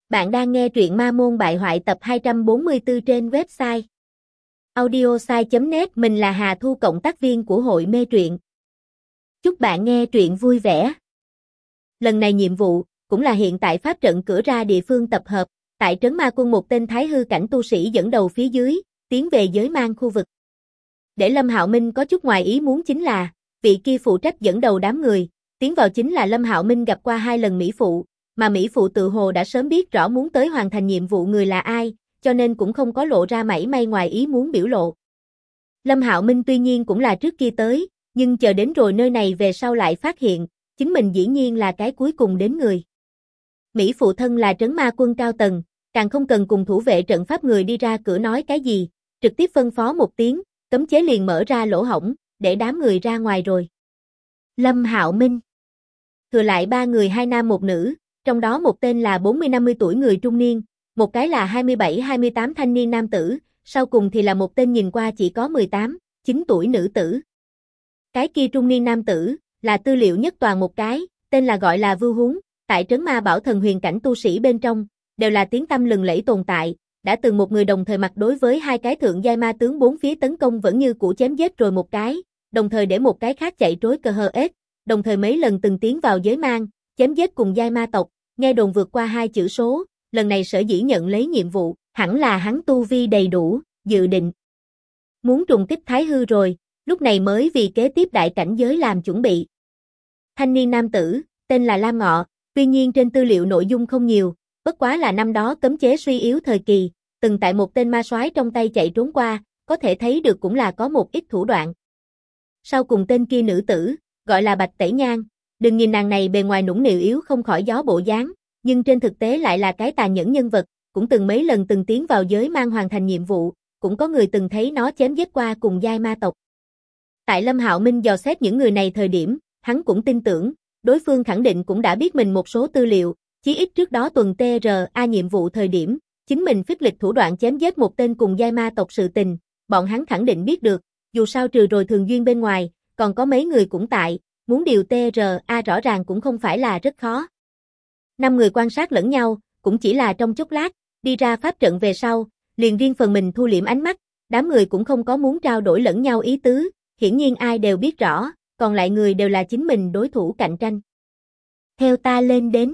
Bạn đang nghe truyện Ma Môn Bại Hoại tập 244 trên website audiosai.net. Mình là Hà Thu, cộng tác viên của hội mê truyện. Chúc bạn nghe truyện vui vẻ. Lần này nhiệm vụ cũng là hiện tại pháp trận cửa ra địa phương tập hợp, tại trấn Ma Quân một tên thái hư cảnh tu sĩ dẫn đầu phía dưới, tiến về giới mang khu vực. Để Lâm Hạo Minh có chút ngoài ý muốn chính là, vị kia phụ trách dẫn đầu đám người, tiến vào chính là Lâm Hạo Minh gặp qua 2 lần mỹ phụ, mà mỹ phụ tự hồ đã sớm biết rõ muốn tới hoàn thành nhiệm vụ người là ai, cho nên cũng không có lộ ra mảy may ngoài ý muốn biểu lộ. Lâm Hạo Minh tuy nhiên cũng là trước kia tới, nhưng chờ đến rồi nơi này về sau lại phát hiện, chính mình dĩ nhiên là cái cuối cùng đến người. Mỹ phụ thân là trấn ma quân cao tầng, càng không cần cùng thủ vệ trận pháp người đi ra cửa nói cái gì, trực tiếp phân phó một tiếng, cấm chế liền mở ra lỗ hổng, để đám người ra ngoài rồi. Lâm Hạo Minh thừa lại 3 người 2 nam 1 nữ, trong đó một tên là 40-50 tuổi người trung niên, một cái là 27-28 thanh niên nam tử, sau cùng thì là một tên nhìn qua chỉ có 18-9 tuổi nữ tử. Cái kia trung niên nam tử, là Tư Liệu Nhất Toàn một cái, tên là gọi là Vưu Huống, tại trấn ma bảo thần huyền cảnh tu sĩ bên trong, đều là tiếng tăm lừng lẫy tồn tại, đã từng một người đồng thời mặt đối với 2 cái thượng giai ma tướng 4 phía tấn công vẫn như cũ chém giết rồi một cái, đồng thời để một cái khác chạy trối cờ hờ ết, đồng thời mấy lần từng tiến vào giới mang, chém giết cùng giai ma tộc, nghe đồn vượt qua 2 chữ số, lần này sở dĩ nhận lấy nhiệm vụ, hẳn là hắn tu vi đầy đủ, dự định muốn trùng kích thái hư rồi, lúc này mới vì kế tiếp đại cảnh giới làm chuẩn bị. Thanh niên nam tử, tên là Lam Ngọ, tuy nhiên trên tư liệu nội dung không nhiều, bất quá là năm đó cấm chế suy yếu thời kỳ, từng tại một tên ma soái trong tay chạy trốn qua, có thể thấy được cũng là có một ít thủ đoạn. Sau cùng tên kia nữ tử, gọi là Bạch Tẩy Nhan, đừng nhìn nàng này bề ngoài nũng nịu yếu không khỏi gió bộ dáng, nhưng trên thực tế lại là cái tàn nhẫn nhân vật, cũng từng mấy lần từng tiến vào giới mang hoàn thành nhiệm vụ, cũng có người từng thấy nó chém giết qua cùng giai ma tộc. Tại Lâm Hạo Minh dò xét những người này thời điểm, hắn cũng tin tưởng, đối phương khẳng định cũng đã biết mình một số tư liệu, chí ít trước đó tuần TRA nhiệm vụ thời điểm, chính mình phích lịch thủ đoạn chém giết một tên cùng giai ma tộc sự tình, bọn hắn khẳng định biết được, dù sao trừ rồi Thường Duyên bên ngoài, còn có mấy người cũng tại, muốn điều TRA rõ ràng cũng không phải là rất khó. 5 người quan sát lẫn nhau, cũng chỉ là trong chốc lát, đi ra pháp trận về sau, liền riêng phần mình thu liễm ánh mắt, đám người cũng không có muốn trao đổi lẫn nhau ý tứ, hiển nhiên ai đều biết rõ, còn lại người đều là chính mình đối thủ cạnh tranh. Theo ta lên đến.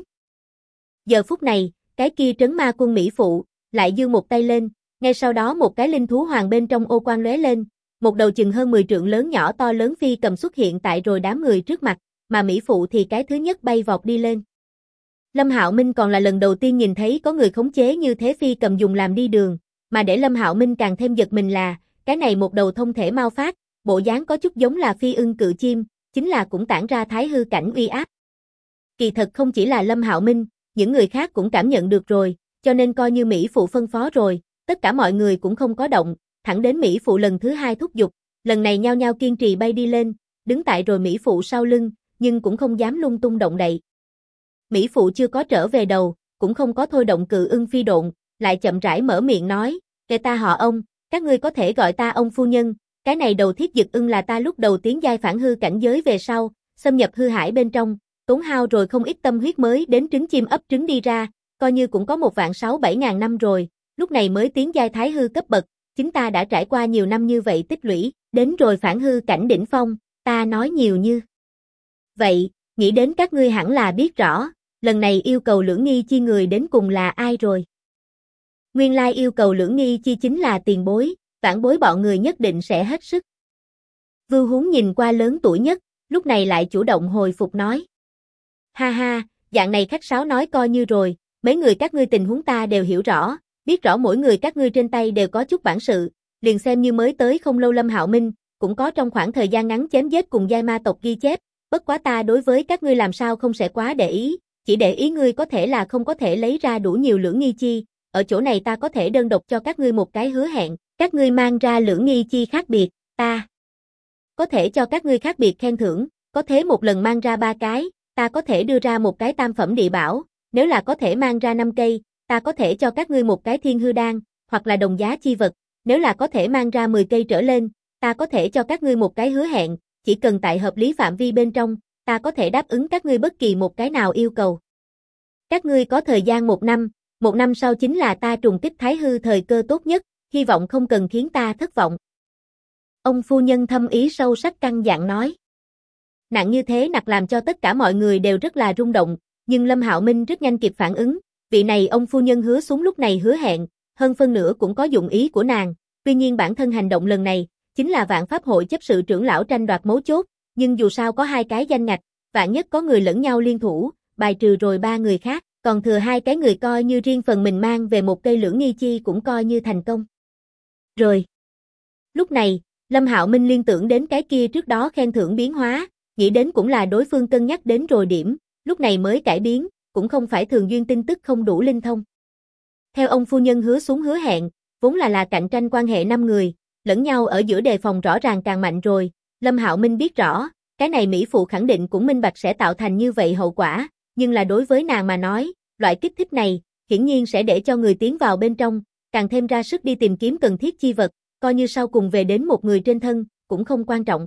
Giờ phút này, cái kia trấn ma quân mỹ phụ, lại giương một tay lên, ngay sau đó một cái linh thú hoàng bên trong ô quang lóe lên, một đầu chừng hơn 10 trượng lớn nhỏ to lớn phi cầm xuất hiện tại rồi đám người trước mặt, mà mỹ phụ thì cái thứ nhất bay vọt đi lên. Lâm Hạo Minh còn là lần đầu tiên nhìn thấy có người khống chế như thế phi cầm dùng làm đi đường, mà để Lâm Hạo Minh càng thêm giật mình là, cái này một đầu thông thể mau phát, bộ dáng có chút giống là phi ưng cự chim, chính là cũng tản ra thái hư cảnh uy áp. Kỳ thật không chỉ là Lâm Hạo Minh, những người khác cũng cảm nhận được rồi, cho nên coi như mỹ phụ phân phó rồi, tất cả mọi người cũng không có động, thẳng đến mỹ phụ lần thứ 2 thúc giục, lần này nhao nhao kiên trì bay đi lên, đứng tại rồi mỹ phụ sau lưng, nhưng cũng không dám lung tung động đậy. Mỹ phụ chưa có trở về đầu, cũng không có thôi động cự ưng phi độn, lại chậm rãi mở miệng nói, kể ta họ ông, các ngươi có thể gọi ta ông phu nhân, cái này đầu thiết dực ưng là ta lúc đầu tiến giai phản hư cảnh giới về sau, xâm nhập hư hải bên trong, tốn hao rồi không ít tâm huyết mới đến trứng chim ấp trứng đi ra, coi như cũng có 1.600.000-7 ngàn năm rồi, lúc này mới tiến giai thái hư cấp bậc, chúng ta đã trải qua nhiều năm như vậy tích lũy, đến rồi phản hư cảnh đỉnh phong, ta nói nhiều như vậy, nghĩ đến các ngươi hẳn là biết rõ, lần này yêu cầu Lưỡng Nghi Chi người đến cùng là ai rồi. Nguyên lai yêu cầu Lưỡng Nghi Chi chính là tiền bối, vãn bối bọn người nhất định sẽ hết sức. Vưu Huống nhìn qua lớn tuổi nhất, lúc này lại chủ động hồi phục nói. Ha ha, dạng này khách sáo nói coi như rồi, mấy người các ngươi tình huống ta đều hiểu rõ, biết rõ mỗi người các ngươi trên tay đều có chút bản sự, liền xem như mới tới không lâu Lâm Hạo Minh, cũng có trong khoảng thời gian ngắn chém giết cùng giai ma tộc ghi chép, bất quá ta đối với các ngươi làm sao không sẽ quá để ý, chỉ để ý ngươi có thể là không có thể lấy ra đủ nhiều Lưỡng Nghi Chi, ở chỗ này ta có thể đơn độc cho các ngươi một cái hứa hẹn, các ngươi mang ra Lưỡng Nghi Chi khác biệt, ta có thể cho các ngươi khác biệt khen thưởng, có thế một lần mang ra 3 cái, ta có thể đưa ra một cái tam phẩm địa bảo, nếu là có thể mang ra 5 cây, ta có thể cho các ngươi một cái thiên hư đan, hoặc là đồng giá chi vật, nếu là có thể mang ra 10 cây trở lên, ta có thể cho các ngươi một cái hứa hẹn, chỉ cần tại hợp lý phạm vi bên trong, ta có thể đáp ứng các ngươi bất kỳ một cái nào yêu cầu. Các ngươi có thời gian 1 năm, 1 năm sau chính là ta trùng kích Thái Hư thời cơ tốt nhất, hy vọng không cần khiến ta thất vọng. Ông phu nhân thâm ý sâu sắc căn dặn nói. Nặng như thế nặc làm cho tất cả mọi người đều rất là rung động, nhưng Lâm Hạo Minh rất nhanh kịp phản ứng, vị này ông phu nhân hứa súng lúc này hứa hẹn, hơn phân nửa cũng có dụng ý của nàng, tuy nhiên bản thân hành động lần này, chính là Vạn Pháp hội chấp sự trưởng lão tranh đoạt mấu chốt, nhưng dù sao có 2 cái danh ngạch, vạn nhất có người lẫn nhau liên thủ, bài trừ rồi 3 người khác, còn thừa 2 cái người coi như riêng phần mình mang về một cây lưỡng nghi chi cũng coi như thành công. Rồi. Lúc này, Lâm Hạo Minh liên tưởng đến cái kia trước đó khen thưởng biến hóa, nghĩ đến cũng là đối phương cân nhắc đến rồi điểm, lúc này mới cải biến, cũng không phải thường duyên tin tức không đủ linh thông. Theo ông phu nhân hứa xuống hứa hẹn, vốn là cạnh tranh quan hệ 5 người, lẫn nhau ở giữa đề phòng rõ ràng càng mạnh rồi, Lâm Hạo Minh biết rõ, cái này Mỹ phụ khẳng định cũng minh bạch sẽ tạo thành như vậy hậu quả, nhưng là đối với nàng mà nói, loại kích thích này, hiển nhiên sẽ để cho người tiến vào bên trong, càng thêm ra sức đi tìm kiếm cần thiết chi vật, coi như sau cùng về đến một người trên thân, cũng không quan trọng.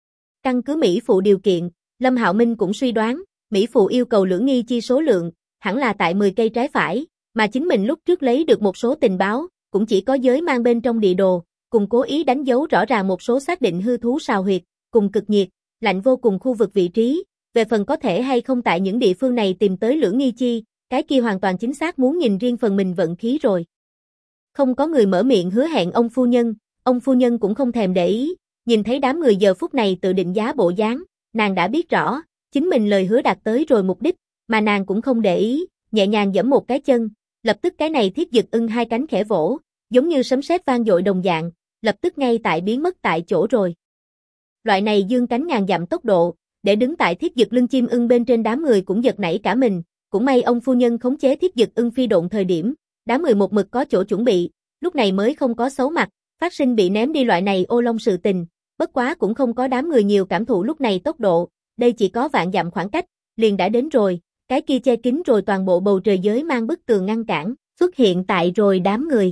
Căn cứ Mỹ phụ điều kiện, Lâm Hạo Minh cũng suy đoán, Mỹ phụ yêu cầu lưỡng nghi chi số lượng, hẳn là tại 10 cây trái phải, mà chính mình lúc trước lấy được một số tình báo, cũng chỉ có giới mang bên trong địa đồ, cùng cố ý đánh dấu rõ ràng một số xác định hư thú sào huyệt, cùng cực nhiệt, lạnh vô cùng khu vực vị trí, về phần có thể hay không tại những địa phương này tìm tới lưỡng nghi chi, cái kia hoàn toàn chính xác muốn nhìn riêng phần mình vận khí rồi. Không có người mở miệng hứa hẹn ông phu nhân cũng không thèm để ý, nhìn thấy đám người giờ phút này tự định giá bộ dáng, nàng đã biết rõ, chính mình lời hứa đạt tới rồi mục đích, mà nàng cũng không để ý, nhẹ nhàng giẫm một cái chân, lập tức cái này thiết dực ưng 2 cánh khẽ vỗ, giống như sấm sét vang dội đồng dạng, lập tức ngay tại biến mất tại chỗ rồi. Loại này dương cánh ngàn dặm tốc độ, để đứng tại thiết dực lưng chim ưng bên trên đám người cũng giật nảy cả mình, cũng may ông phu nhân khống chế thiết dực ưng phi độn thời điểm, đám người một mực có chỗ chuẩn bị, lúc này mới không có xấu mặt, phát sinh bị ném đi loại này ô long sự tình, bất quá cũng không có đám người nhiều cảm thụ lúc này tốc độ, đây chỉ có vạn dặm khoảng cách, liền đã đến rồi, cái kia che kín rồi toàn bộ bầu trời giới mang bức tường ngăn cản, xuất hiện tại rồi đám người.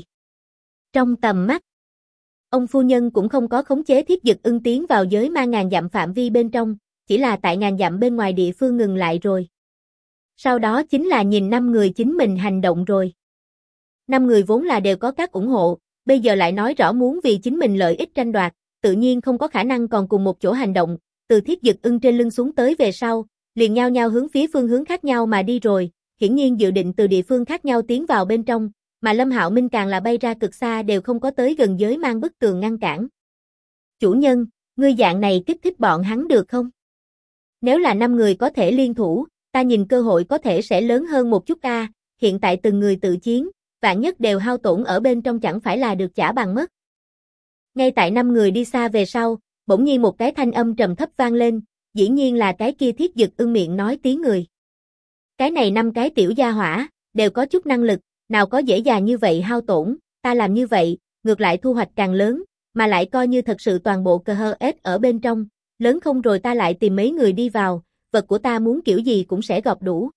Trong tầm mắt, ông phu nhân cũng không có khống chế thiết dực ưng tiến vào giới mang ngàn dặm phạm vi bên trong, chỉ là tại ngàn dặm bên ngoài địa phương ngừng lại rồi. Sau đó chính là nhìn 5 người chính mình hành động rồi. 5 người vốn là đều có các ủng hộ, bây giờ lại nói rõ muốn vì chính mình lợi ích tranh đoạt, tự nhiên không có khả năng còn cùng một chỗ hành động, từ thiết dực ưng trên lưng xuống tới về sau, liền nhao nhao hướng phía phương hướng khác nhau mà đi rồi, hiển nhiên dự định từ địa phương khác nhau tiến vào bên trong, mà Lâm Hạo Minh càng là bay ra cực xa đều không có tới gần giới mang bức tường ngăn cản. Chủ nhân, ngươi dạng này kích thích bọn hắn được không? Nếu là 5 người có thể liên thủ, ta nhìn cơ hội có thể sẽ lớn hơn một chút a, hiện tại từng người tự chiến, vạn nhất đều hao tổn ở bên trong chẳng phải là được trả bằng mất. Ngay tại 5 người đi xa về sau, bỗng nhiên một cái thanh âm trầm thấp vang lên, dĩ nhiên là cái kia thiết dực ưng miệng nói tiếng người. Cái này 5 cái tiểu gia hỏa, đều có chút năng lực, nào có dễ dàng như vậy hao tổn, ta làm như vậy, ngược lại thu hoạch càng lớn, mà lại coi như thật sự toàn bộ KHS ở bên trong, lớn không rồi ta lại tìm mấy người đi vào, vật của ta muốn kiểu gì cũng sẽ gọp đủ.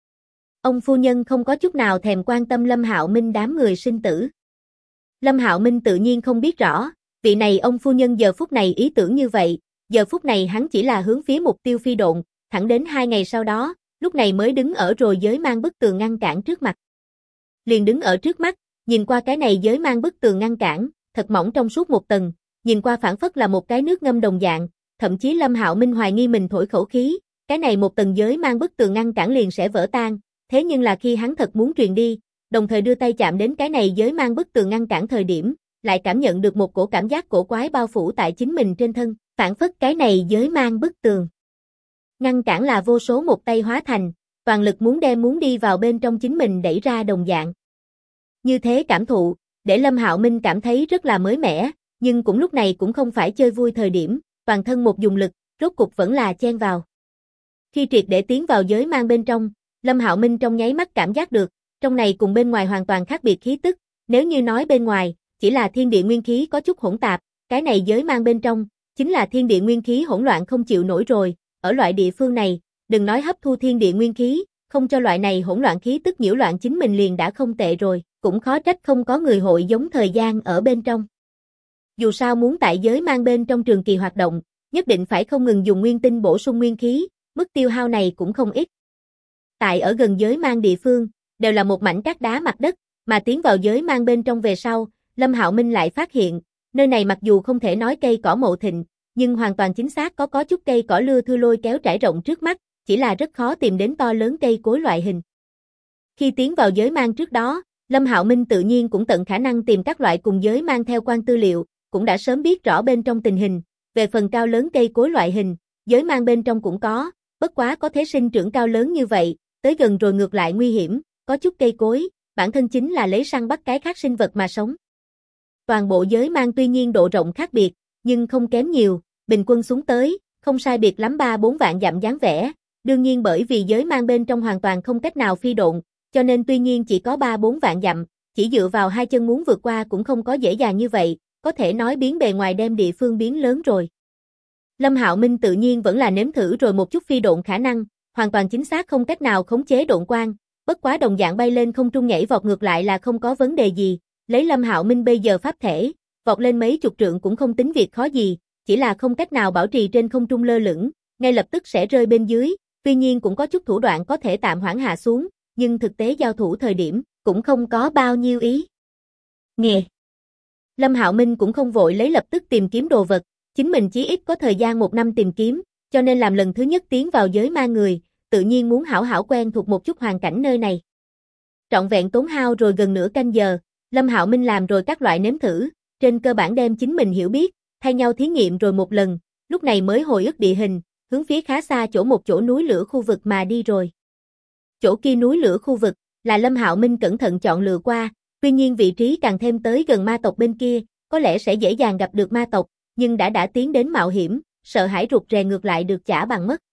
Ông phu nhân không có chút nào thèm quan tâm Lâm Hạo Minh đám người sinh tử. Lâm Hạo Minh tự nhiên không biết rõ, vị này ông phu nhân giờ phút này ý tưởng như vậy, giờ phút này hắn chỉ là hướng phía mục tiêu phi độn, thẳng đến 2 ngày sau đó, lúc này mới đứng ở rồi giới mang bức tường ngăn cản trước mặt. Liền đứng ở trước mắt, nhìn qua cái này giới mang bức tường ngăn cản, thật mỏng trong suốt một tầng, nhìn qua phản phất là một cái nước ngâm đồng dạng, thậm chí Lâm Hạo Minh hoài nghi mình thổi khẩu khí, cái này một tầng giới mang bức tường ngăn cản liền sẽ vỡ tan, thế nhưng là khi hắn thật muốn truyền đi, đồng thời đưa tay chạm đến cái này giới mang bức tường ngăn cản thời điểm, lại cảm nhận được một cổ cảm giác cổ quái bao phủ tại chính mình trên thân, phản phất cái này giới mang bức tường ngăn cản là vô số một tay hóa thành, toàn lực muốn đi vào bên trong chính mình đẩy ra đồng dạng. Như thế cảm thụ, để Lâm Hạo Minh cảm thấy rất là mới mẻ, nhưng cũng lúc này cũng không phải chơi vui thời điểm, toàn thân một dùng lực, rốt cục vẫn là chen vào. Khi triệt để tiến vào giới mang bên trong, Lâm Hạo Minh trong nháy mắt cảm giác được, trong này cùng bên ngoài hoàn toàn khác biệt khí tức, nếu như nói bên ngoài, chỉ là thiên địa nguyên khí có chút hỗn tạp, cái này giới mang bên trong, chính là thiên địa nguyên khí hỗn loạn không chịu nổi rồi, ở loại địa phương này, đừng nói hấp thu thiên địa nguyên khí, không cho loại này hỗn loạn khí tức nhiễu loạn chính mình liền đã không tệ rồi, cũng khó trách không có người hội giống thời gian ở bên trong. Dù sao muốn tại giới mang bên trong trường kỳ hoạt động, nhất định phải không ngừng dùng nguyên tinh bổ sung nguyên khí, mức tiêu hao này cũng không ít. Tại ở gần giới mang địa phương, đều là một mảnh cát đá mặt đất, mà tiến vào giới mang bên trong về sau, Lâm Hạo Minh lại phát hiện, nơi này mặc dù không thể nói cây cỏ mậu thịnh, nhưng hoàn toàn chính xác có chút cây cỏ lưa thưa lôi kéo trải rộng trước mắt, chỉ là rất khó tìm đến to lớn cây cối loại hình. Khi tiến vào giới mang trước đó, Lâm Hạo Minh tự nhiên cũng tận khả năng tìm các loại cùng giới mang theo quan tư liệu, cũng đã sớm biết rõ bên trong tình hình, về phần cao lớn cây cối loại hình, giới mang bên trong cũng có, bất quá có thế sinh trưởng cao lớn như vậy, tới gần rồi ngược lại nguy hiểm, có chút cây cối, bản thân chính là lấy săn bắt cái khác sinh vật mà sống. Toàn bộ giới mang tuy nhiên độ rộng khác biệt, nhưng không kém nhiều, bình quân xuống tới, không sai biệt lắm 3-4 vạn dặm dáng vẻ, đương nhiên bởi vì giới mang bên trong hoàn toàn không cách nào phi độn, cho nên tuy nhiên chỉ có 3-4 vạn dặm, chỉ dựa vào hai chân muốn vượt qua cũng không có dễ dàng như vậy, có thể nói biến bề ngoài đem địa phương biến lớn rồi. Lâm Hạo Minh tự nhiên vẫn là nếm thử rồi một chút phi độn khả năng, hoàn toàn chính xác không cách nào khống chế độn quang, bất quá đồng dạng bay lên không trung nhảy vọt ngược lại là không có vấn đề gì, lấy Lâm Hạo Minh bây giờ pháp thể, vọt lên mấy chục trượng cũng không tính việc khó gì, chỉ là không cách nào bảo trì trên không trung lơ lửng, ngay lập tức sẽ rơi bên dưới, tuy nhiên cũng có chút thủ đoạn có thể tạm hoãn hạ xuống, nhưng thực tế giao thủ thời điểm, cũng không có bao nhiêu ý. Nghe. Lâm Hạo Minh cũng không vội lấy lập tức tìm kiếm đồ vật, chính mình chí ít có thời gian 1 năm tìm kiếm, cho nên làm lần thứ nhất tiến vào giới ma người, tự nhiên muốn hảo hảo quen thuộc một chút hoàn cảnh nơi này. Trọn vẹn tốn hao rồi gần nửa canh giờ, Lâm Hạo Minh làm rồi các loại nếm thử, trên cơ bản đem chính mình hiểu biết, thay nhau thí nghiệm rồi một lần, lúc này mới hồi ức địa hình, hướng phía khá xa một chỗ núi lửa khu vực mà đi rồi. Chỗ kia núi lửa khu vực, là Lâm Hạo Minh cẩn thận chọn lựa qua, tuy nhiên vị trí càng thêm tới gần ma tộc bên kia, có lẽ sẽ dễ dàng gặp được ma tộc, nhưng đã tiến đến mạo hiểm, sợ hãi rụt rè ngược lại được chả bằng mất.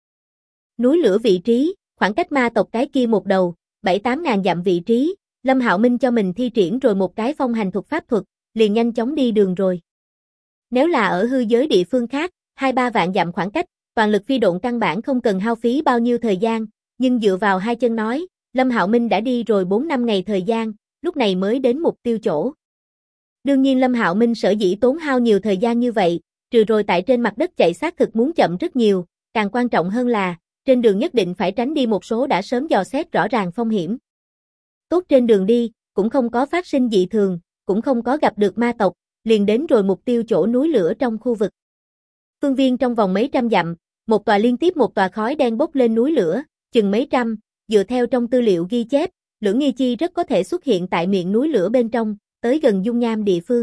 Núi lửa vị trí, khoảng cách ma tộc cái kia một đầu, 7-8 ngàn dặm vị trí, Lâm Hạo Minh cho mình thi triển rồi một cái phong hành thuật pháp thuật, liền nhanh chóng đi đường rồi. Nếu là ở hư giới địa phương khác, 2-3 vạn dặm khoảng cách, toàn lực phi độn căn bản không cần hao phí bao nhiêu thời gian, nhưng dựa vào hai chân nói, Lâm Hạo Minh đã đi rồi 4-5 ngày thời gian, lúc này mới đến mục tiêu chỗ. Đương nhiên Lâm Hạo Minh sở dĩ tốn hao nhiều thời gian như vậy, trừ rồi tại trên mặt đất chạy xác thực muốn chậm rất nhiều, càng quan trọng hơn là, trên đường nhất định phải tránh đi một số đã sớm dò xét rõ ràng phong hiểm. Tốt trên đường đi, cũng không có phát sinh dị thường, cũng không có gặp được ma tộc, liền đến rồi mục tiêu chỗ núi lửa trong khu vực. Phương viên trong vòng mấy trăm dặm, một tòa liên tiếp một tòa khói đen bốc lên núi lửa, chừng mấy trăm, dựa theo trong tư liệu ghi chép, lưỡng nghi chi rất có thể xuất hiện tại miệng núi lửa bên trong, tới gần dung nham địa phương.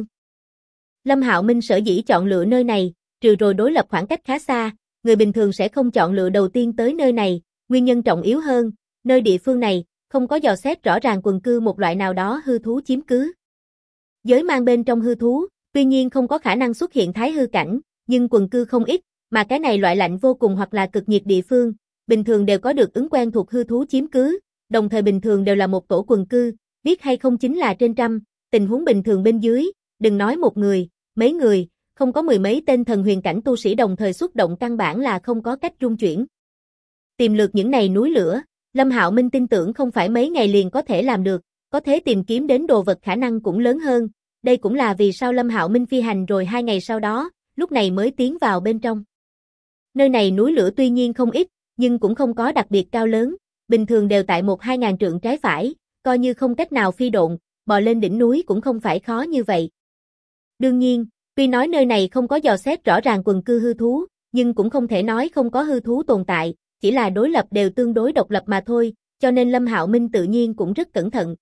Lâm Hạo Minh sở dĩ chọn lựa nơi này, trừ rồi đối lập khoảng cách khá xa, người bình thường sẽ không chọn lựa đầu tiên tới nơi này, nguyên nhân trọng yếu hơn, nơi địa phương này, không có dò xét rõ ràng quần cư một loại nào đó hư thú chiếm cứ. Giới mang bên trong hư thú, tuy nhiên không có khả năng xuất hiện thái hư cảnh, nhưng quần cư không ít, mà cái này loại lạnh vô cùng hoặc là cực nhiệt địa phương, bình thường đều có được ứng quen thuộc hư thú chiếm cứ, đồng thời bình thường đều là một tổ quần cư, biết hay không chính là trên trăm, tình huống bình thường bên dưới, đừng nói một người, mấy người, không có mười mấy tên thần huyền cảnh tu sĩ đồng thời xuất động căn bản là không có cách rung chuyển. Tìm lượt những này núi lửa, Lâm Hạo Minh tin tưởng không phải mấy ngày liền có thể làm được, có thể tìm kiếm đến đồ vật khả năng cũng lớn hơn, đây cũng là vì sao Lâm Hạo Minh phi hành rồi 2 ngày sau đó, lúc này mới tiến vào bên trong. Nơi này núi lửa tuy nhiên không ít, nhưng cũng không có đặc biệt cao lớn, bình thường đều tại 1-2 ngàn trượng trái phải, coi như không cách nào phi độn, bò lên đỉnh núi cũng không phải khó như vậy. Đương nhiên, tuy nói nơi này không có dò xét rõ ràng quần cư hư thú, nhưng cũng không thể nói không có hư thú tồn tại, chỉ là đối lập đều tương đối độc lập mà thôi, cho nên Lâm Hạo Minh tự nhiên cũng rất cẩn thận.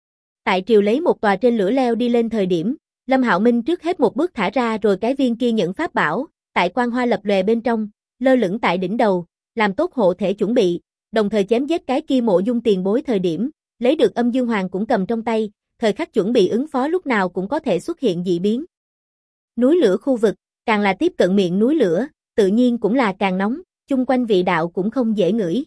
Tại triều lấy một tòa trên lửa leo đi lên thời điểm, Lâm Hạo Minh trước hết một bước thả ra rồi cái viên kia nhận pháp bảo, tại quang hoa lập lòe bên trong, lơ lửng tại đỉnh đầu, làm tốt hộ thể chuẩn bị, đồng thời chém giết cái kia Mộ Dung tiền bối thời điểm, lấy được Âm Dương Hoàng cũng cầm trong tay, thời khắc chuẩn bị ứng phó lúc nào cũng có thể xuất hiện dị biến. Núi lửa khu vực, càng là tiếp cận miệng núi lửa, tự nhiên cũng là càng nóng, chung quanh vị đạo cũng không dễ ngửi.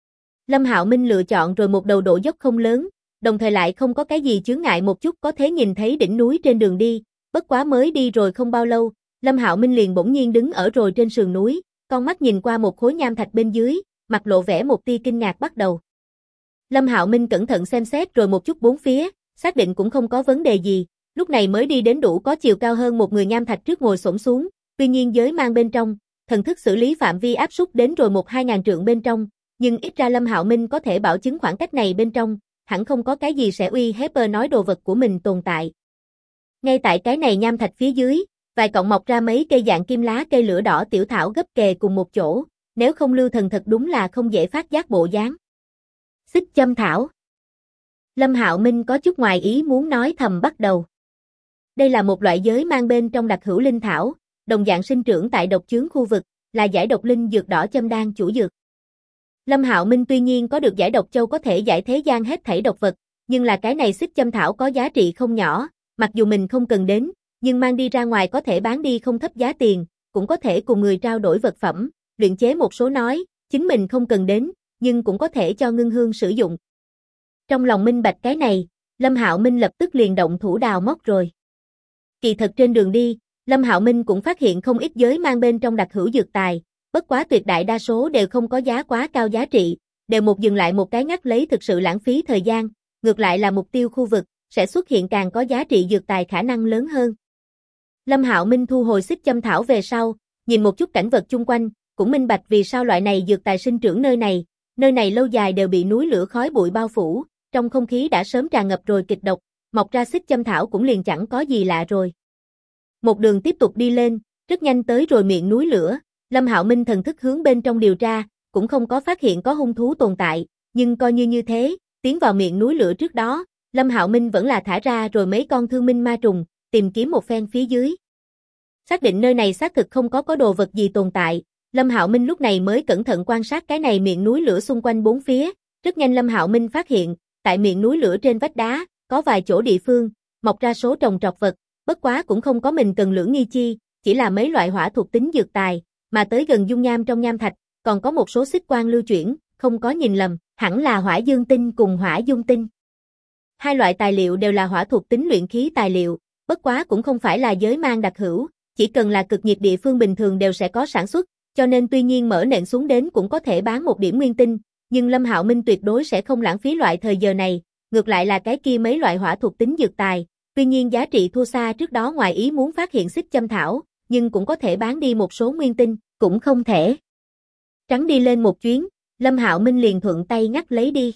Lâm Hạo Minh lựa chọn rồi một đầu độ dốc không lớn, đồng thời lại không có cái gì chướng ngại một chút có thể nhìn thấy đỉnh núi trên đường đi, bất quá mới đi rồi không bao lâu, Lâm Hạo Minh liền bỗng nhiên đứng ở rồi trên sườn núi, con mắt nhìn qua một khối nham thạch bên dưới, mặt lộ vẻ một tia kinh ngạc bắt đầu. Lâm Hạo Minh cẩn thận xem xét rồi một chút bốn phía, xác định cũng không có vấn đề gì, lúc này mới đi đến đủ có chiều cao hơn một người nham thạch trước ngồi xổm xuống, tuy nhiên giới mang bên trong, thần thức xử lý phạm vi áp súc đến rồi 1-2 ngàn trượng bên trong, nhưng ít ra Lâm Hạo Minh có thể bảo chứng khoảng cách này bên trong, hẳn không có cái gì sẽ uy hiếp nói đồ vật của mình tồn tại. Ngay tại cái này nham thạch phía dưới, vài cọng mọc ra mấy cây dạng kim lá cây lửa đỏ tiểu thảo gấp kề cùng một chỗ, nếu không lưu thần thật đúng là không dễ phát giác bộ dáng. Xích châm thảo. Lâm Hạo Minh có chút ngoài ý muốn nói thầm bắt đầu. Đây là một loại giới mang bên trong đặc hữu linh thảo, đồng dạng sinh trưởng tại độc chướng khu vực, là giải độc linh dược đỏ châm đan chủ dược. Lâm Hạo Minh tuy nhiên có được giải độc châu có thể giải thế gian hết thảy độc vật, nhưng là cái này xích châm thảo có giá trị không nhỏ, mặc dù mình không cần đến, nhưng mang đi ra ngoài có thể bán đi không thấp giá tiền, cũng có thể cùng người trao đổi vật phẩm, luyện chế một số nói, chính mình không cần đến, nhưng cũng có thể cho ngưng hương sử dụng. Trong lòng minh bạch cái này, Lâm Hạo Minh lập tức liền động thủ đào móc rồi. Kỳ thật trên đường đi, Lâm Hạo Minh cũng phát hiện không ít giới mang bên trong đặc hữu dược tài, bất quá tuyệt đại đa số đều không có giá quá cao giá trị, đều một dừng lại một cái ngắt lấy thực sự lãng phí thời gian, ngược lại là mục tiêu khu vực, sẽ xuất hiện càng có giá trị dược tài khả năng lớn hơn. Lâm Hạo Minh thu hồi xích châm thảo về sau, nhìn một chút cảnh vật chung quanh, cũng minh bạch vì sao loại này dược tài sinh trưởng nơi này lâu dài đều bị núi lửa khói bụi bao phủ, trong không khí đã sớm tràn ngập rồi kịch độc, mọc ra xích châm thảo cũng liền chẳng có gì lạ rồi. Một đường tiếp tục đi lên, rất nhanh tới rồi miệng núi lửa, Lâm Hạo Minh thần thức hướng bên trong điều tra, cũng không có phát hiện có hung thú tồn tại, nhưng coi như thế, tiến vào miệng núi lửa trước đó, Lâm Hạo Minh vẫn là thả ra rồi mấy con thương minh ma trùng, tìm kiếm một phen phía dưới. Xác định nơi này xác thực không có đồ vật gì tồn tại, Lâm Hạo Minh lúc này mới cẩn thận quan sát cái này miệng núi lửa xung quanh bốn phía, rất nhanh Lâm Hạo Minh phát hiện, tại miệng núi lửa trên vách đá, có vài chỗ địa phương, mọc ra số trồng trọt vật, bất quá cũng không có mình cần lưỡng nghi chi, chỉ là mấy loại hỏa thuộc tính dược tài, mà tới gần dung nham trong nham thạch, còn có một số xích quang lưu chuyển, không có nhìn lầm, hẳn là hỏa dương tinh cùng hỏa dung tinh. Hai loại tài liệu đều là hỏa thuộc tính luyện khí tài liệu, bất quá cũng không phải là giới mang đặc hữu, chỉ cần là cực nhiệt địa phương bình thường đều sẽ có sản xuất, cho nên tuy nhiên mở nện xuống đến cũng có thể bán một điểm nguyên tinh, nhưng Lâm Hạo Minh tuyệt đối sẽ không lãng phí loại thời giờ này, ngược lại là cái kia mấy loại hỏa thuộc tính dược tài, tuy nhiên giá trị thua xa trước đó ngoài ý muốn phát hiện xích châm thảo, nhưng cũng có thể bán đi một số nguyên tinh, cũng không thể. Trắng đi lên một chuyến, Lâm Hạo Minh liền thuận tay ngắt lấy đi.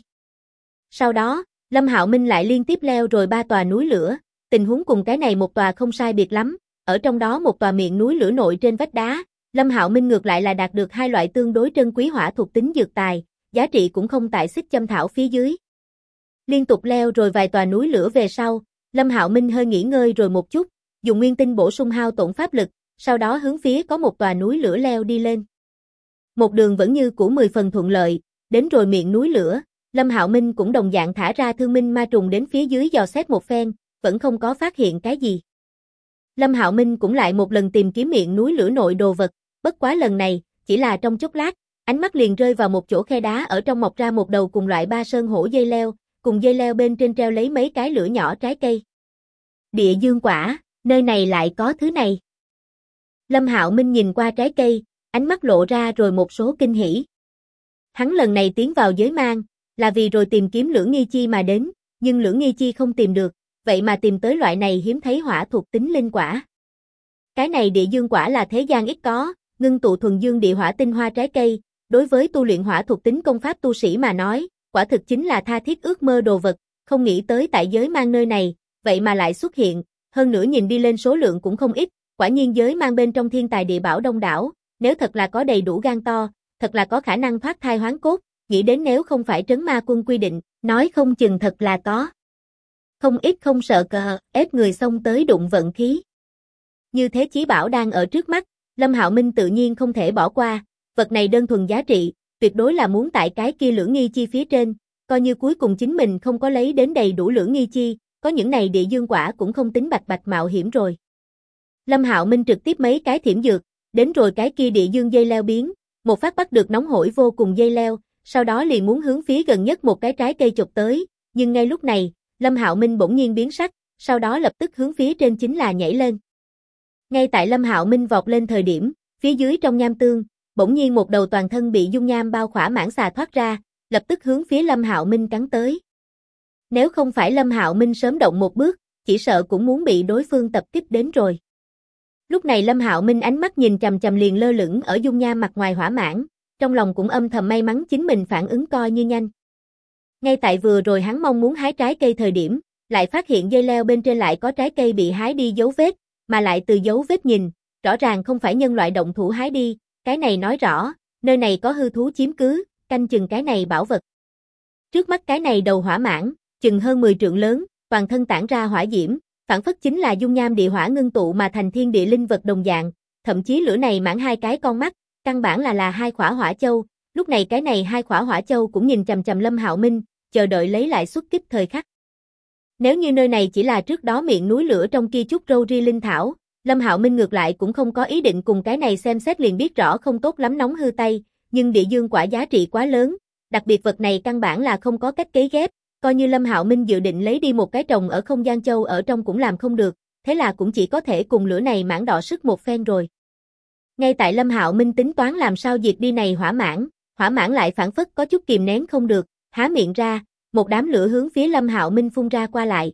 Sau đó, Lâm Hạo Minh lại liên tiếp leo rồi 3 tòa núi lửa, tình huống cùng cái này một tòa không sai biệt lắm, ở trong đó một tòa miệng núi lửa nội trên vách đá, Lâm Hạo Minh ngược lại là đạt được hai loại tương đối trân quý hỏa thuộc tính dược tài, giá trị cũng không tại xích châm thảo phía dưới. Liên tục leo rồi vài tòa núi lửa về sau, Lâm Hạo Minh hơi nghỉ ngơi rồi một chút, dùng nguyên tinh bổ sung hao tổn pháp lực, sau đó hướng phía có một tòa núi lửa leo đi lên. Một đường vẫn như cũ 10 phần thuận lợi, đến rồi miệng núi lửa, Lâm Hạo Minh cũng đồng dạng thả ra thương minh ma trùng đến phía dưới dò xét một phen, vẫn không có phát hiện cái gì. Lâm Hạo Minh cũng lại một lần tìm kiếm miệng núi lửa nội đồ vật, bất quá lần này, chỉ là trong chốc lát, ánh mắt liền rơi vào một chỗ khe đá ở trong mọc ra một đầu cùng loại ba sơn hổ dây leo, cùng dây leo bên trên treo lấy mấy cái lửa nhỏ trái cây. Địa dương quả, nơi này lại có thứ này. Lâm Hạo Minh nhìn qua trái cây, ánh mắt lộ ra rồi một số kinh hỉ. Hắn lần này tiến vào giới mang, là vì rồi tìm kiếm lưỡng nghi chi mà đến, nhưng lưỡng nghi chi không tìm được, vậy mà tìm tới loại này hiếm thấy hỏa thuộc tính linh quả. Cái này địa dương quả là thế gian ít có, ngưng tụ thuần dương địa hỏa tinh hoa trái cây, đối với tu luyện hỏa thuộc tính công pháp tu sĩ mà nói, quả thực chính là tha thiết ước mơ đồ vật, không nghĩ tới tại giới mang nơi này, vậy mà lại xuất hiện, hơn nữa nhìn đi lên số lượng cũng không ít, quả nhiên giới mang bên trong thiên tài địa bảo đông đảo, nếu thật là có đầy đủ gan to, thật là có khả năng thoát thai hoán cốt, nghĩ đến nếu không phải trấn ma quân quy định, nói không chừng thật là có. Không ít không sợ cờ, ép người xông tới đụng vận khí. Như thế chí bảo đang ở trước mắt, Lâm Hạo Minh tự nhiên không thể bỏ qua, vật này đơn thuần giá trị, tuyệt đối là muốn tại cái kia lưỡng nghi chi phía trên, coi như cuối cùng chính mình không có lấy đến đầy đủ lưỡng nghi chi, có những này địa dương quả cũng không tính bạch bạch mạo hiểm rồi. Lâm Hạo Minh trực tiếp mấy cái thiểm dược, đến rồi cái kia địa dương dây leo biến, một phát bắt được nóng hổi vô cùng dây leo, sau đó liền muốn hướng phía gần nhất một cái trái cây chụp tới, nhưng ngay lúc này, Lâm Hạo Minh bỗng nhiên biến sắc, sau đó lập tức hướng phía trên chính là nhảy lên. Ngay tại Lâm Hạo Minh vọt lên thời điểm, phía dưới trong nham tương, bỗng nhiên một đầu toàn thân bị dung nham bao khỏa mãng xà thoát ra, lập tức hướng phía Lâm Hạo Minh cắn tới. Nếu không phải Lâm Hạo Minh sớm động một bước, chỉ sợ cũng muốn bị đối phương tập kích đến rồi. Lúc này Lâm Hạo Minh ánh mắt nhìn chằm chằm liền lơ lửng ở dung nham mặt ngoài hỏa mãng, trong lòng cũng âm thầm may mắn chính mình phản ứng coi như nhanh. Ngay tại vừa rồi hắn mong muốn hái trái cây thời điểm, lại phát hiện dây leo bên trên lại có trái cây bị hái đi dấu vết, mà lại từ dấu vết nhìn, rõ ràng không phải nhân loại động thủ hái đi, cái này nói rõ, nơi này có hư thú chiếm cứ, canh chừng cái này bảo vật. Trước mắt cái này đầu hỏa mãng, chừng hơn 10 trượng lớn, toàn thân tản ra hỏa diễm, phản phất chính là dung nham địa hỏa ngưng tụ mà thành thiên địa linh vật đồng dạng, thậm chí lửa này mãng hai cái con mắt, căn bản là hai khỏa hỏa châu, lúc này cái này hai khỏa hỏa châu cũng nhìn chằm chằm Lâm Hạo Minh, chờ đợi lấy lại xuất kích thời khắc. Nếu như nơi này chỉ là trước đó miệng núi lửa trong kia chút râu ria linh thảo, Lâm Hạo Minh ngược lại cũng không có ý định cùng cái này xem xét liền biết rõ không tốt lắm nóng hư tay, nhưng địa dương quả giá trị quá lớn, đặc biệt vật này căn bản là không có cách cấy ghép, coi như Lâm Hạo Minh dự định lấy đi một cái trồng ở không gian châu ở trong cũng làm không được, thế là cũng chỉ có thể cùng lửa này mãng đọ sức một phen rồi. Ngay tại Lâm Hạo Minh tính toán làm sao diệt đi này hỏa mãng lại phản phất có chút kìm nén không được, há miệng ra, một đám lửa hướng phía Lâm Hạo Minh phun ra qua lại.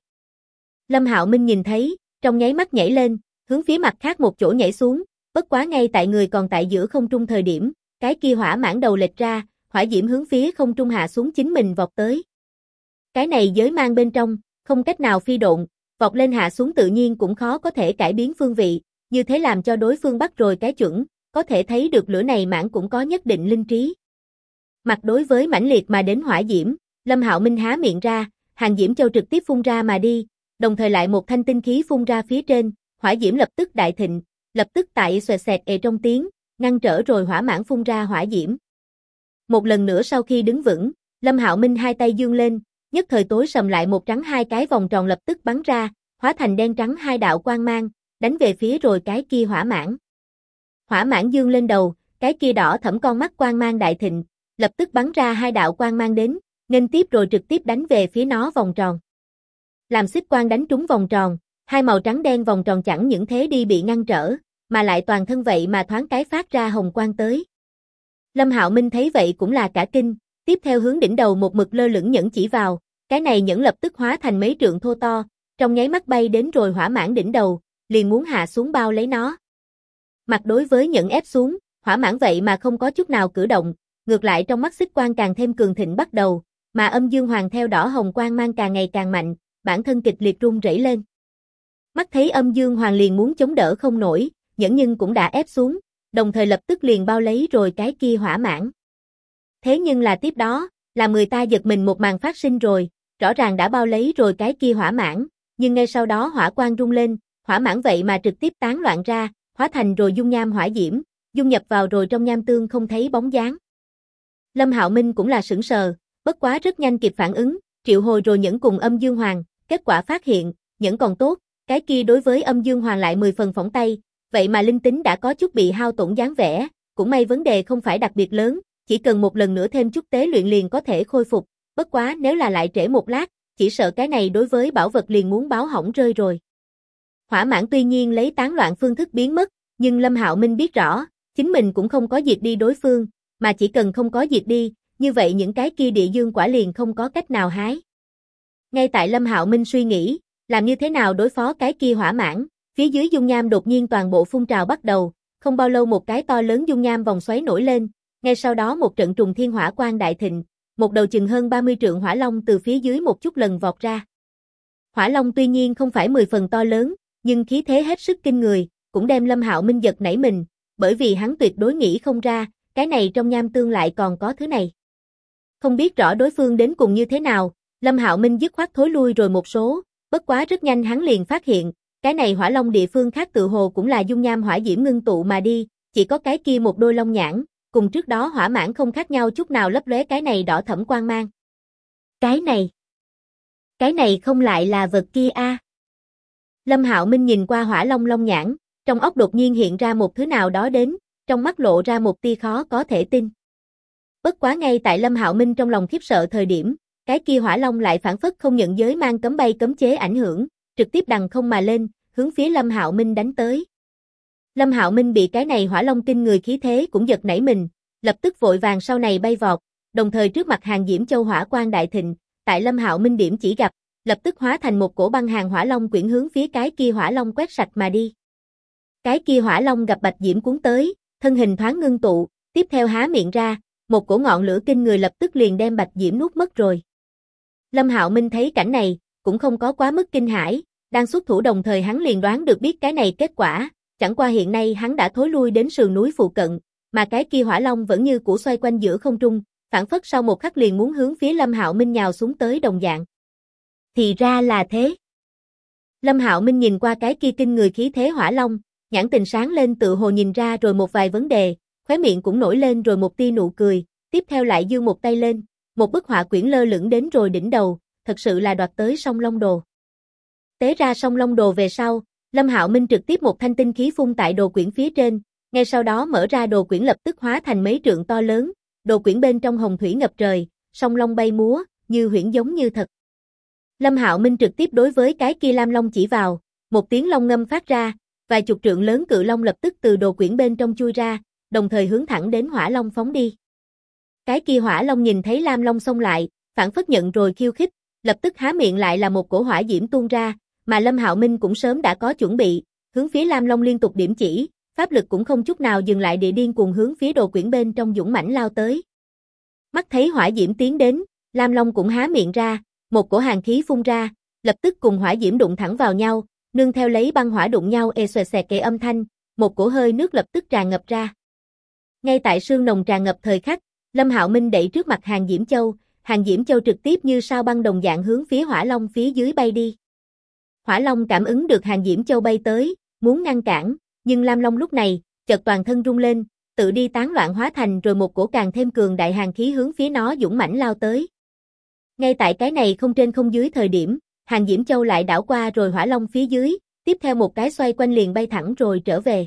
Lâm Hạo Minh nhìn thấy, trong nháy mắt nhảy lên, hướng phía mặt khác một chỗ nhảy xuống, bất quá ngay tại người còn tại giữa không trung thời điểm, cái kia hỏa mãng đầu lệch ra, hỏa diễm hướng phía không trung hạ xuống chính mình vọt tới. Cái này giới mang bên trong, không cách nào phi độn, vọt lên hạ xuống tự nhiên cũng khó có thể cải biến phương vị, như thế làm cho đối phương bắt rồi cái chuẩn, có thể thấy được lửa này mãng cũng có nhất định linh trí. Mặt đối với mãnh liệt mà đến hỏa diễm, Lâm Hạo Minh há miệng ra, hàng diễm châu trực tiếp phun ra mà đi, đồng thời lại một thanh tinh khí phun ra phía trên, hỏa diễm lập tức đại thịnh, lập tức tại xoẹt xẹt trong tiếng, ngăn trở rồi hỏa mãng phun ra hỏa diễm. Một lần nữa sau khi đứng vững, Lâm Hạo Minh hai tay giương lên, nhất thời tối sầm lại một trắng hai cái vòng tròn lập tức bắn ra, hóa thành đen trắng hai đạo quang mang, đánh về phía rồi cái kia hỏa mãng. Hỏa mãng dương lên đầu, cái kia đỏ thẫm con mắt quang mang đại thịnh, lập tức bắn ra hai đạo quang mang đến, nghênh tiếp rồi trực tiếp đánh về phía nó vòng tròn. Làm xích quang đánh trúng vòng tròn, hai màu trắng đen vòng tròn chẳng những thế đi bị ngăn trở, mà lại toàn thân vậy mà thoáng cái phát ra hồng quang tới. Lâm Hạo Minh thấy vậy cũng là cả kinh, tiếp theo hướng đỉnh đầu một mực lơ lửng nhẫn chỉ vào, cái này nhẫn lập tức hóa thành mấy trượng thô to, trong nháy mắt bay đến rồi hỏa mãng đỉnh đầu, liền muốn hạ xuống bao lấy nó. Mặt đối với nhẫn ép xuống, hỏa mãng vậy mà không có chút nào cử động, ngược lại trong mắt xích quang càng thêm cường thịnh bắt đầu, mà âm dương hoàng theo đỏ hồng quang mang càng ngày càng mạnh, bản thân kịch liệt rung rẩy lên. Mắt thấy âm dương hoàng liền muốn chống đỡ không nổi, nhẫn nhưng cũng đã ép xuống, đồng thời lập tức liền bao lấy rồi cái kia hỏa mãng. Thế nhưng là tiếp đó, làm người ta giật mình một màn phát sinh rồi, rõ ràng đã bao lấy rồi cái kia hỏa mãng, nhưng ngay sau đó hỏa quang rung lên, hỏa mãng vậy mà trực tiếp tán loạn ra, hóa thành rồi dung nham hỏa diễm, dung nhập vào rồi trong nham tương không thấy bóng dáng. Lâm Hạo Minh cũng là sửng sờ, bất quá rất nhanh kịp phản ứng, triệu hồi rồi nhẫn cùng âm dương hoàng, kết quả phát hiện, nhẫn còn tốt, cái kia đối với âm dương hoàng lại 10 phần phỏng tay, vậy mà linh tính đã có chút bị hao tổn dáng vẻ, cũng may vấn đề không phải đặc biệt lớn, chỉ cần một lần nữa thêm chút tế luyện liền có thể khôi phục, bất quá nếu là lại trễ một lát, chỉ sợ cái này đối với bảo vật liền muốn báo hỏng rơi rồi. Hỏa mãng tuy nhiên lấy tán loạn phương thức biến mất, nhưng Lâm Hạo Minh biết rõ, chính mình cũng không có diệt đi đối phương, mà chỉ cần không có diệt đi, như vậy những cái kia địa dương quả liền không có cách nào hái. Ngay tại Lâm Hạo Minh suy nghĩ, làm như thế nào đối phó cái kia hỏa mãng, phía dưới dung nham đột nhiên toàn bộ phun trào bắt đầu, không bao lâu một cái to lớn dung nham vòng xoáy nổi lên, ngay sau đó một trận trùng thiên hỏa quang đại thịnh, một đầu chừng hơn 30 trượng hỏa long từ phía dưới một chút lần vọt ra. Hỏa long tuy nhiên không phải 10 phần to lớn, nhưng khí thế hết sức kinh người, cũng đem Lâm Hạo Minh giật nảy mình, bởi vì hắn tuyệt đối nghĩ không ra, cái này trong nham tương lại còn có thứ này. Không biết rõ đối phương đến cùng như thế nào, Lâm Hạo Minh dứt khoát thối lui rồi một số, bất quá rất nhanh hắn liền phát hiện, cái này hỏa long địa phương khác tự hồ cũng là dung nham hỏa diễm ngưng tụ mà đi, chỉ có cái kia một đôi long nhãn, cùng trước đó hỏa mãng không khác nhau chút nào lấp lóe cái này đỏ thẫm quang mang. Cái này không lại là vật kia a? Lâm Hạo Minh nhìn qua hỏa long long nhãn, trong óc đột nhiên hiện ra một thứ nào đó đến, trong mắt lộ ra một tia khó có thể tin. Bất quá ngay tại Lâm Hạo Minh trong lòng khiếp sợ thời điểm, cái kia hỏa long lại phản phất không nhận giới mang cấm bay cấm chế ảnh hưởng, trực tiếp đằng không mà lên, hướng phía Lâm Hạo Minh đánh tới. Lâm Hạo Minh bị cái này hỏa long kinh người khí thế cũng giật nảy mình, lập tức vội vàng sau này bay vọt, đồng thời trước mặt hàng diễm châu hỏa quang đại thịnh, tại Lâm Hạo Minh điểm chỉ gặp, lập tức hóa thành một cổ băng hàng hỏa long quyển hướng phía cái kia hỏa long quét sạch mà đi. Cái kia hỏa long gặp bạch diễm cuốn tới, thân hình thoáng ngưng tụ, tiếp theo há miệng ra, một cổ ngọn lửa kinh người lập tức liền đem bạch diễm nuốt mất rồi. Lâm Hạo Minh thấy cảnh này, cũng không có quá mức kinh hãi, đang xuất thủ đồng thời hắn liền đoán được biết cái này kết quả, chẳng qua hiện nay hắn đã thối lui đến sườn núi phụ cận, mà cái kia hỏa long vẫn như cũ xoay quanh giữa không trung, phản phất sau một khắc liền muốn hướng phía Lâm Hạo Minh nhào xuống tới đồng dạng. Thì ra là thế. Lâm Hạo Minh nhìn qua cái kia kinh người khí thế hỏa long, nhãn tình sáng lên tự hồ nhìn ra rồi một vài vấn đề, khóe miệng cũng nổi lên rồi một tia nụ cười, tiếp theo lại giương một tay lên, một bức họa quyển lơ lửng đến rồi đỉnh đầu, thật sự là đoạt tới Song Long Đồ. Tế ra Song Long Đồ về sau, Lâm Hạo Minh trực tiếp một thanh tinh khí phun tại đồ quyển phía trên, ngay sau đó mở ra đồ quyển lập tức hóa thành mấy trượng to lớn, đồ quyển bên trong hồng thủy ngập trời, song long bay múa, như huyễn giống như thật. Lâm Hạo Minh trực tiếp đối với cái kia lam long chỉ vào, một tiếng long ngâm phát ra, vài chục trượng lớn cự long lập tức từ đồ quyển bên trong chui ra, đồng thời hướng thẳng đến hỏa long phóng đi. Cái kia hỏa long nhìn thấy lam long xông lại, phản phất nhận rồi khiêu khích, lập tức há miệng lại là một cổ hỏa diễm tuôn ra, mà Lâm Hạo Minh cũng sớm đã có chuẩn bị, hướng phía lam long liên tục điểm chỉ, pháp lực cũng không chút nào dừng lại địa điên cuồng hướng phía đồ quyển bên trong dũng mãnh lao tới. Mắt thấy hỏa diễm tiến đến, lam long cũng há miệng ra, một cổ hàn khí phun ra, lập tức cùng hỏa diễm đụng thẳng vào nhau, nương theo lấy băng hỏa đụng nhau xoẹt xẹt kề âm thanh, một cổ hơi nước lập tức tràn ngập ra. Ngay tại sương nồng tràn ngập thời khắc, Lâm Hạo Minh đẩy trước mặt Hàn Diễm Châu trực tiếp như sao băng đồng dạng hướng phía hỏa long phía dưới bay đi. Hỏa long cảm ứng được Hàn Diễm Châu bay tới, muốn ngăn cản, nhưng lam long lúc này, chợt toàn thân rung lên, tự đi tán loạn hóa thành rồi một cổ càng thêm cường đại hàn khí hướng phía nó dũng mãnh lao tới. Ngay tại cái này không trên không dưới thời điểm, Hàn Diễm Châu lại đảo qua rồi hỏa long phía dưới, tiếp theo một cái xoay quanh liền bay thẳng rồi trở về.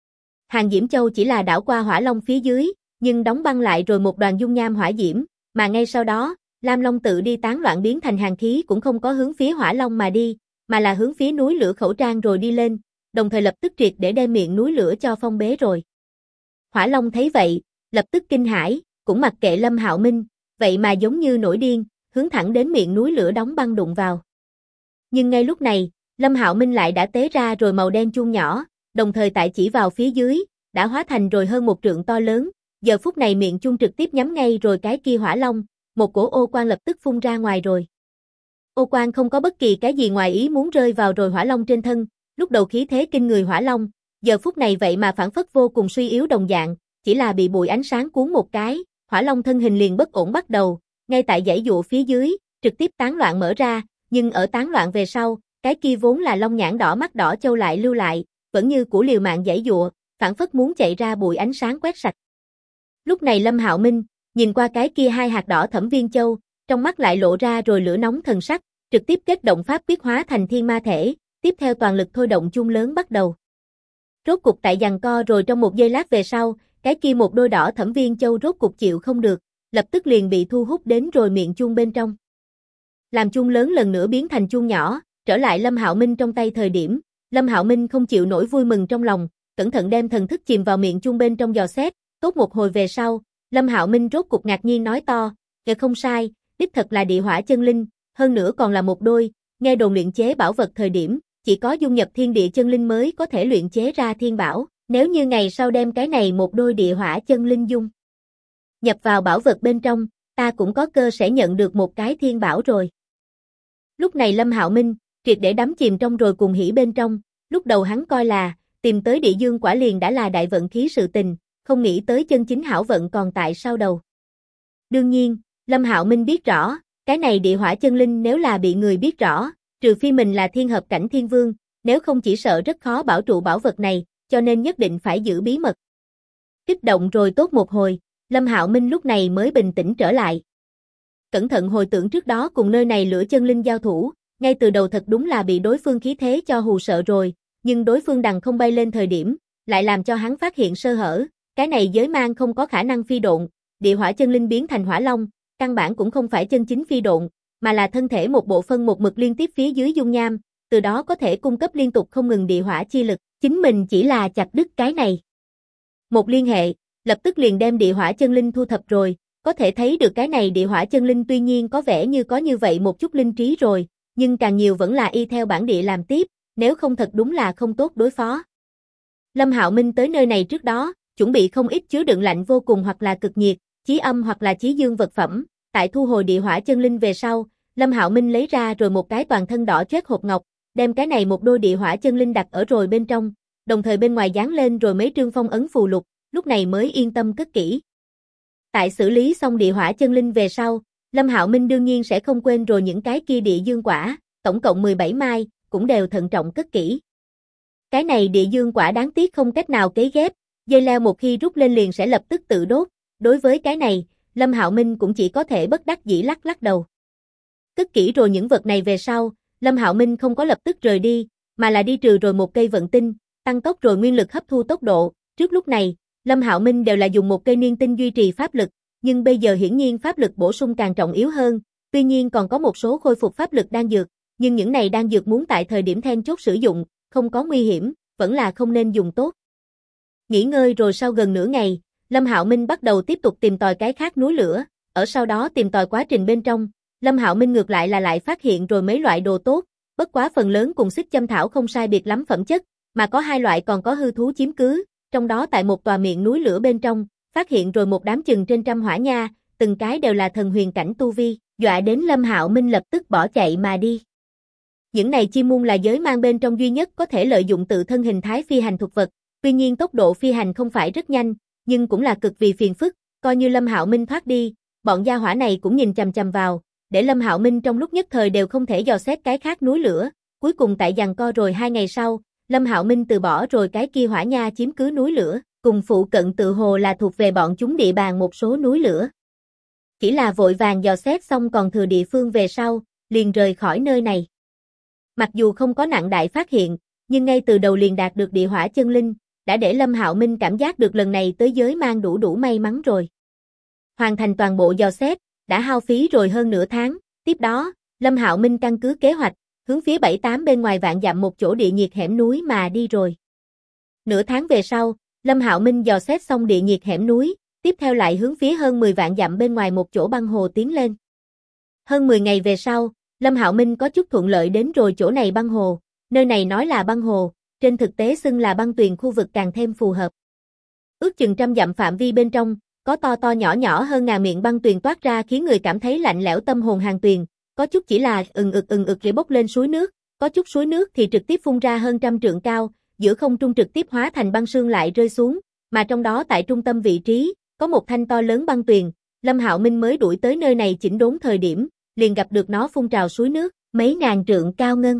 Hàn Diễm Châu chỉ là đảo qua hỏa long phía dưới, nhưng đóng băng lại rồi một đoàn dung nham hỏa diễm, mà ngay sau đó, lam long tự đi tán loạn biến thành hàn khí cũng không có hướng phía hỏa long mà đi, mà là hướng phía núi lửa khẩu trang rồi đi lên, đồng thời lập tức triệt để đem miệng núi lửa cho phong bế rồi. Hỏa long thấy vậy, lập tức kinh hãi, cũng mặc kệ Lâm Hạo Minh, vậy mà giống như nổi điên, hướng thẳng đến miệng núi lửa đóng băng đụng vào. Nhưng ngay lúc này, Lâm Hạo Minh lại đã tế ra rồi màu đen chuông nhỏ, đồng thời tại chỉ vào phía dưới, đã hóa thành rồi hơn một trượng to lớn, giờ phút này miệng chuông trực tiếp nhắm ngay rồi cái kia hỏa long, một cổ ô quang lập tức phun ra ngoài rồi. Ô quang không có bất kỳ cái gì ngoài ý muốn rơi vào rồi hỏa long trên thân, lúc đầu khí thế kinh người hỏa long, giờ phút này vậy mà phản phất vô cùng suy yếu đồng dạng, chỉ là bị bụi ánh sáng cuốn một cái, hỏa long thân hình liền bất ổn bắt đầu, ngay tại dãy dụa phía dưới, trực tiếp tán loạn mở ra, nhưng ở tán loạn về sau, cái kia vốn là long nhãn đỏ mắt đỏ châu lại lưu lại, vẫn như cũ liều mạng dãy dụa, phản phất muốn chạy ra bụi ánh sáng quét sạch. Lúc này Lâm Hạo Minh, nhìn qua cái kia hai hạt đỏ thẩm viên châu, trong mắt lại lộ ra rồi lửa nóng thần sắc, trực tiếp kết động pháp quyết hóa thành thiên ma thể, tiếp theo toàn lực thôi động chuông lớn bắt đầu. Rốt cục tại giằng co rồi trong một giây lát về sau, cái kia một đôi đỏ thẩm viên châu rốt cục chịu không được, lập tức liền bị thu hút đến rồi miệng chuông bên trong. Làm chuông lớn lần nữa biến thành chuông nhỏ, trở lại Lâm Hạo Minh trong tay thời điểm, Lâm Hạo Minh không chịu nổi vui mừng trong lòng, cẩn thận đem thần thức chìm vào miệng chuông bên trong dò xét, tốt một hồi về sau, Lâm Hạo Minh rốt cục ngạc nhiên nói to, không sai, đích thật là địa hỏa chân linh, hơn nữa còn là một đôi, nghe đồn luyện chế bảo vật thời điểm, chỉ có dung nhập thiên địa chân linh mới có thể luyện chế ra thiên bảo, nếu như ngày sau đem cái này một đôi địa hỏa chân linh dung nhập vào bảo vật bên trong, ta cũng có cơ sẽ nhận được một cái thiên bảo rồi. Lúc này Lâm Hạo Minh, triệt để đắm chìm trong rồi cùng hỉ bên trong, lúc đầu hắn coi là, tìm tới địa dương quả liền đã là đại vận khí sự tình, không nghĩ tới chân chính hảo vận còn tại sau đầu. Đương nhiên, Lâm Hạo Minh biết rõ, cái này địa hỏa chân linh nếu là bị người biết rõ, trừ phi mình là thiên hợp cảnh thiên vương, nếu không chỉ sợ rất khó bảo trụ bảo vật này, cho nên nhất định phải giữ bí mật. Kích động rồi tốt một hồi, Lâm Hạo Minh lúc này mới bình tĩnh trở lại. Cẩn thận hồi tưởng trước đó cùng nơi này lửa chân linh giao thủ, ngay từ đầu thật đúng là bị đối phương khí thế cho hù sợ rồi, nhưng đối phương đằng không bay lên thời điểm, lại làm cho hắn phát hiện sơ hở, cái này giới mang không có khả năng phi độn, địa hỏa chân linh biến thành hỏa long, căn bản cũng không phải chân chính phi độn, mà là thân thể một bộ phân một mực liên tiếp phía dưới dung nham, từ đó có thể cung cấp liên tục không ngừng địa hỏa chi lực, chính mình chỉ là chặt đứt cái này. Một liên hệ, lập tức liền đem địa hỏa chân linh thu thập rồi, có thể thấy được cái này địa hỏa chân linh tuy nhiên có vẻ như có như vậy một chút linh trí rồi, nhưng càng nhiều vẫn là y theo bản địa làm tiếp, nếu không thật đúng là không tốt đối phó. Lâm Hạo Minh tới nơi này trước đó, chuẩn bị không ít chứa đựng lạnh vô cùng hoặc là cực nhiệt, chí âm hoặc là chí dương vật phẩm, tại thu hồi địa hỏa chân linh về sau, Lâm Hạo Minh lấy ra rồi một cái toàn thân đỏ chót hộp ngọc, đem cái này một đôi địa hỏa chân linh đặt ở rồi bên trong, đồng thời bên ngoài dán lên rồi mấy trương phong ấn phù lục, lúc này mới yên tâm cất kỹ. Tại xử lý xong địa hỏa chân linh về sau, Lâm Hạo Minh đương nhiên sẽ không quên rồi những cái kia địa dương quả, tổng cộng 17 mai, cũng đều thận trọng cất kỹ. Cái này địa dương quả đáng tiếc không cách nào cấy ghép, dây leo một khi rút lên liền sẽ lập tức tự đốt, đối với cái này, Lâm Hạo Minh cũng chỉ có thể bất đắc dĩ lắc lắc đầu. Cất kỹ rồi những vật này về sau, Lâm Hạo Minh không có lập tức rời đi, mà là đi trừ rồi một cây vận tinh, tăng tốc rồi nguyên lực hấp thu tốc độ, trước lúc này, Lâm Hạo Minh đều là dùng một cây niên tinh duy trì pháp lực, nhưng bây giờ hiển nhiên pháp lực bổ sung càng trọng yếu hơn, tuy nhiên còn có một số khôi phục pháp lực đan dược, nhưng những này đan dược muốn tại thời điểm then chốt sử dụng, không có nguy hiểm, vẫn là không nên dùng tốt. Nghỉ ngơi rồi sau gần nửa ngày, Lâm Hạo Minh bắt đầu tiếp tục tìm tòi cái khác núi lửa, ở sau đó tìm tòi quá trình bên trong, Lâm Hạo Minh ngược lại là lại phát hiện rồi mấy loại đồ tốt, bất quá phần lớn cùng xích châm thảo không sai biệt lắm phẩm chất, mà có hai loại còn có hư thú chiếm cứ, trong đó tại một tòa miệng núi lửa bên trong, phát hiện rồi một đám chừng trên trăm hỏa nha, từng cái đều là thần huyền cảnh tu vi, dọa đến Lâm Hạo Minh lập tức bỏ chạy mà đi. Những này chim muôn là giới mang bên trong duy nhất có thể lợi dụng tự thân hình thái phi hành thuộc vật, tuy nhiên tốc độ phi hành không phải rất nhanh, nhưng cũng là cực vì phiền phức, coi như Lâm Hạo Minh thoát đi, bọn gia hỏa này cũng nhìn chằm chằm vào, để Lâm Hạo Minh trong lúc nhất thời đều không thể dò xét cái khác núi lửa, cuối cùng tại giằng co rồi 2 ngày sau, Lâm Hạo Minh từ bỏ rồi cái kia hỏa nha chiếm cứ núi lửa, cùng phụ cận tự hồ là thuộc về bọn chúng địa bàn một số núi lửa. Chỉ là vội vàng dò xét xong còn thừa địa phương về sau, liền rời khỏi nơi này. Mặc dù không có nặng đại phát hiện, nhưng ngay từ đầu liền đạt được địa hỏa chân linh, đã để Lâm Hạo Minh cảm giác được lần này tới giới mang đủ may mắn rồi. Hoàn thành toàn bộ dò xét, đã hao phí rồi hơn nửa tháng, tiếp đó, Lâm Hạo Minh căn cứ kế hoạch, hướng phía 7-8 bên ngoài vạn dặm một chỗ địa nhiệt hẻm núi mà đi rồi. Nửa tháng về sau, Lâm Hạo Minh dò xét xong địa nhiệt hẻm núi, tiếp theo lại hướng phía hơn 10 vạn dặm bên ngoài một chỗ băng hồ tiến lên. Hơn 10 ngày về sau, Lâm Hạo Minh có chút thuận lợi đến rồi chỗ này băng hồ, nơi này nói là băng hồ, trên thực tế xưng là băng tuyền khu vực càng thêm phù hợp. Ước chừng trăm dặm phạm vi bên trong, có to nhỏ hơn ngàn miệng băng tuyền toát ra khiến người cảm thấy lạnh lẽo tâm hồn hàng tuyền, có chút chỉ là ừng ực để bốc lên suối nước, có chút suối nước thì trực tiếp phun ra hơn trăm trượng cao, giữa không trung trực tiếp hóa thành băng sương lại rơi xuống, mà trong đó tại trung tâm vị trí, có một thanh to lớn băng tuyền, Lâm Hạo Minh mới đuổi tới nơi này chỉnh đốn thời điểm, liền gặp được nó phun trào suối nước, mấy ngàn trượng cao ngân.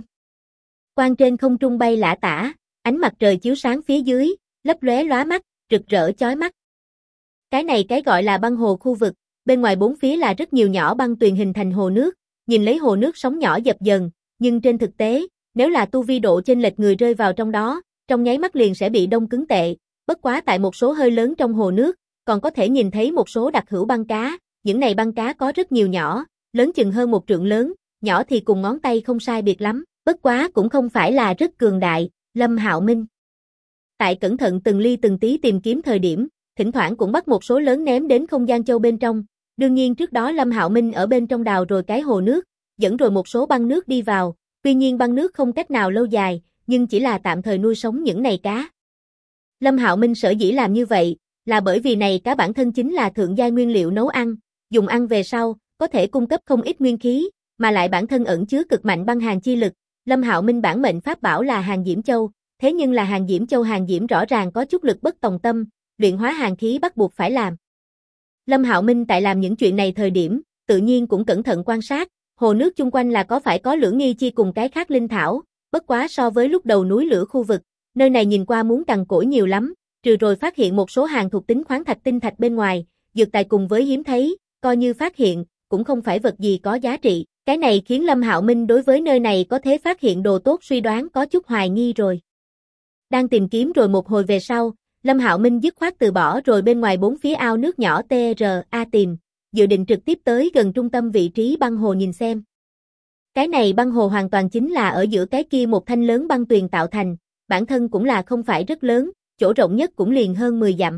Quang trên không trung bay lả tả, ánh mặt trời chiếu sáng phía dưới, lấp lóe lóa mắt, rực rỡ chói mắt. Cái này cái gọi là băng hồ khu vực, bên ngoài bốn phía là rất nhiều nhỏ băng tuyền hình thành hồ nước, nhìn lấy hồ nước sóng nhỏ dập dần, nhưng trên thực tế, nếu là tu vi độ chênh lệch người rơi vào trong đó, trong nháy mắt liền sẽ bị đông cứng tệ, bất quá tại một số hơi lớn trong hồ nước, còn có thể nhìn thấy một số đặc hữu băng cá, những này băng cá có rất nhiều nhỏ, lớn chừng hơn một trượng lớn, nhỏ thì cùng ngón tay không sai biệt lắm, bất quá cũng không phải là rất cường đại, Lâm Hạo Minh. Tại cẩn thận từng ly từng tí tìm kiếm thời điểm, thỉnh thoảng cũng bắt một số lớn ném đến không gian châu bên trong, đương nhiên trước đó Lâm Hạo Minh ở bên trong đào rồi cái hồ nước, dẫn rồi một số băng nước đi vào, tuy nhiên băng nước không cách nào lâu dài, nhưng chỉ là tạm thời nuôi sống những này cá. Lâm Hạo Minh sở dĩ làm như vậy, là bởi vì này cá bản thân chính là thượng giai nguyên liệu nấu ăn, dùng ăn về sau, có thể cung cấp không ít nguyên khí, mà lại bản thân ẩn chứa cực mạnh băng hàn chi lực. Lâm Hạo Minh bản mệnh pháp bảo là Hàn Diễm Châu, thế nhưng là Hàn Diễm Châu Hàn Diễm rõ ràng có chút lực bất tòng tâm, luyện hóa hàn khí bắt buộc phải làm. Lâm Hạo Minh tại làm những chuyện này thời điểm, tự nhiên cũng cẩn thận quan sát, hồ nước chung quanh là có phải có lưỡng nghi chi cùng cái khác linh thảo, bất quá so với lúc đầu núi lửa khu vực, nơi này nhìn qua muốn cằn cỗi nhiều lắm, trừ rồi phát hiện một số hàng thuộc tính khoáng thạch tinh thạch bên ngoài, dược tài cùng với hiếm thấy, coi như phát hiện, cũng không phải vật gì có giá trị, cái này khiến Lâm Hạo Minh đối với nơi này có thể phát hiện đồ tốt suy đoán có chút hoài nghi rồi. Đang tìm kiếm rồi một hồi về sau, Lâm Hạo Minh dứt khoát từ bỏ rồi bên ngoài bốn phía ao nước nhỏ TRA tìm, dự định trực tiếp tới gần trung tâm vị trí băng hồ nhìn xem. Cái này băng hồ hoàn toàn chính là ở giữa cái kia một thanh lớn băng tuyền tạo thành, bản thân cũng là không phải rất lớn, chỗ rộng nhất cũng liền hơn 10 dặm.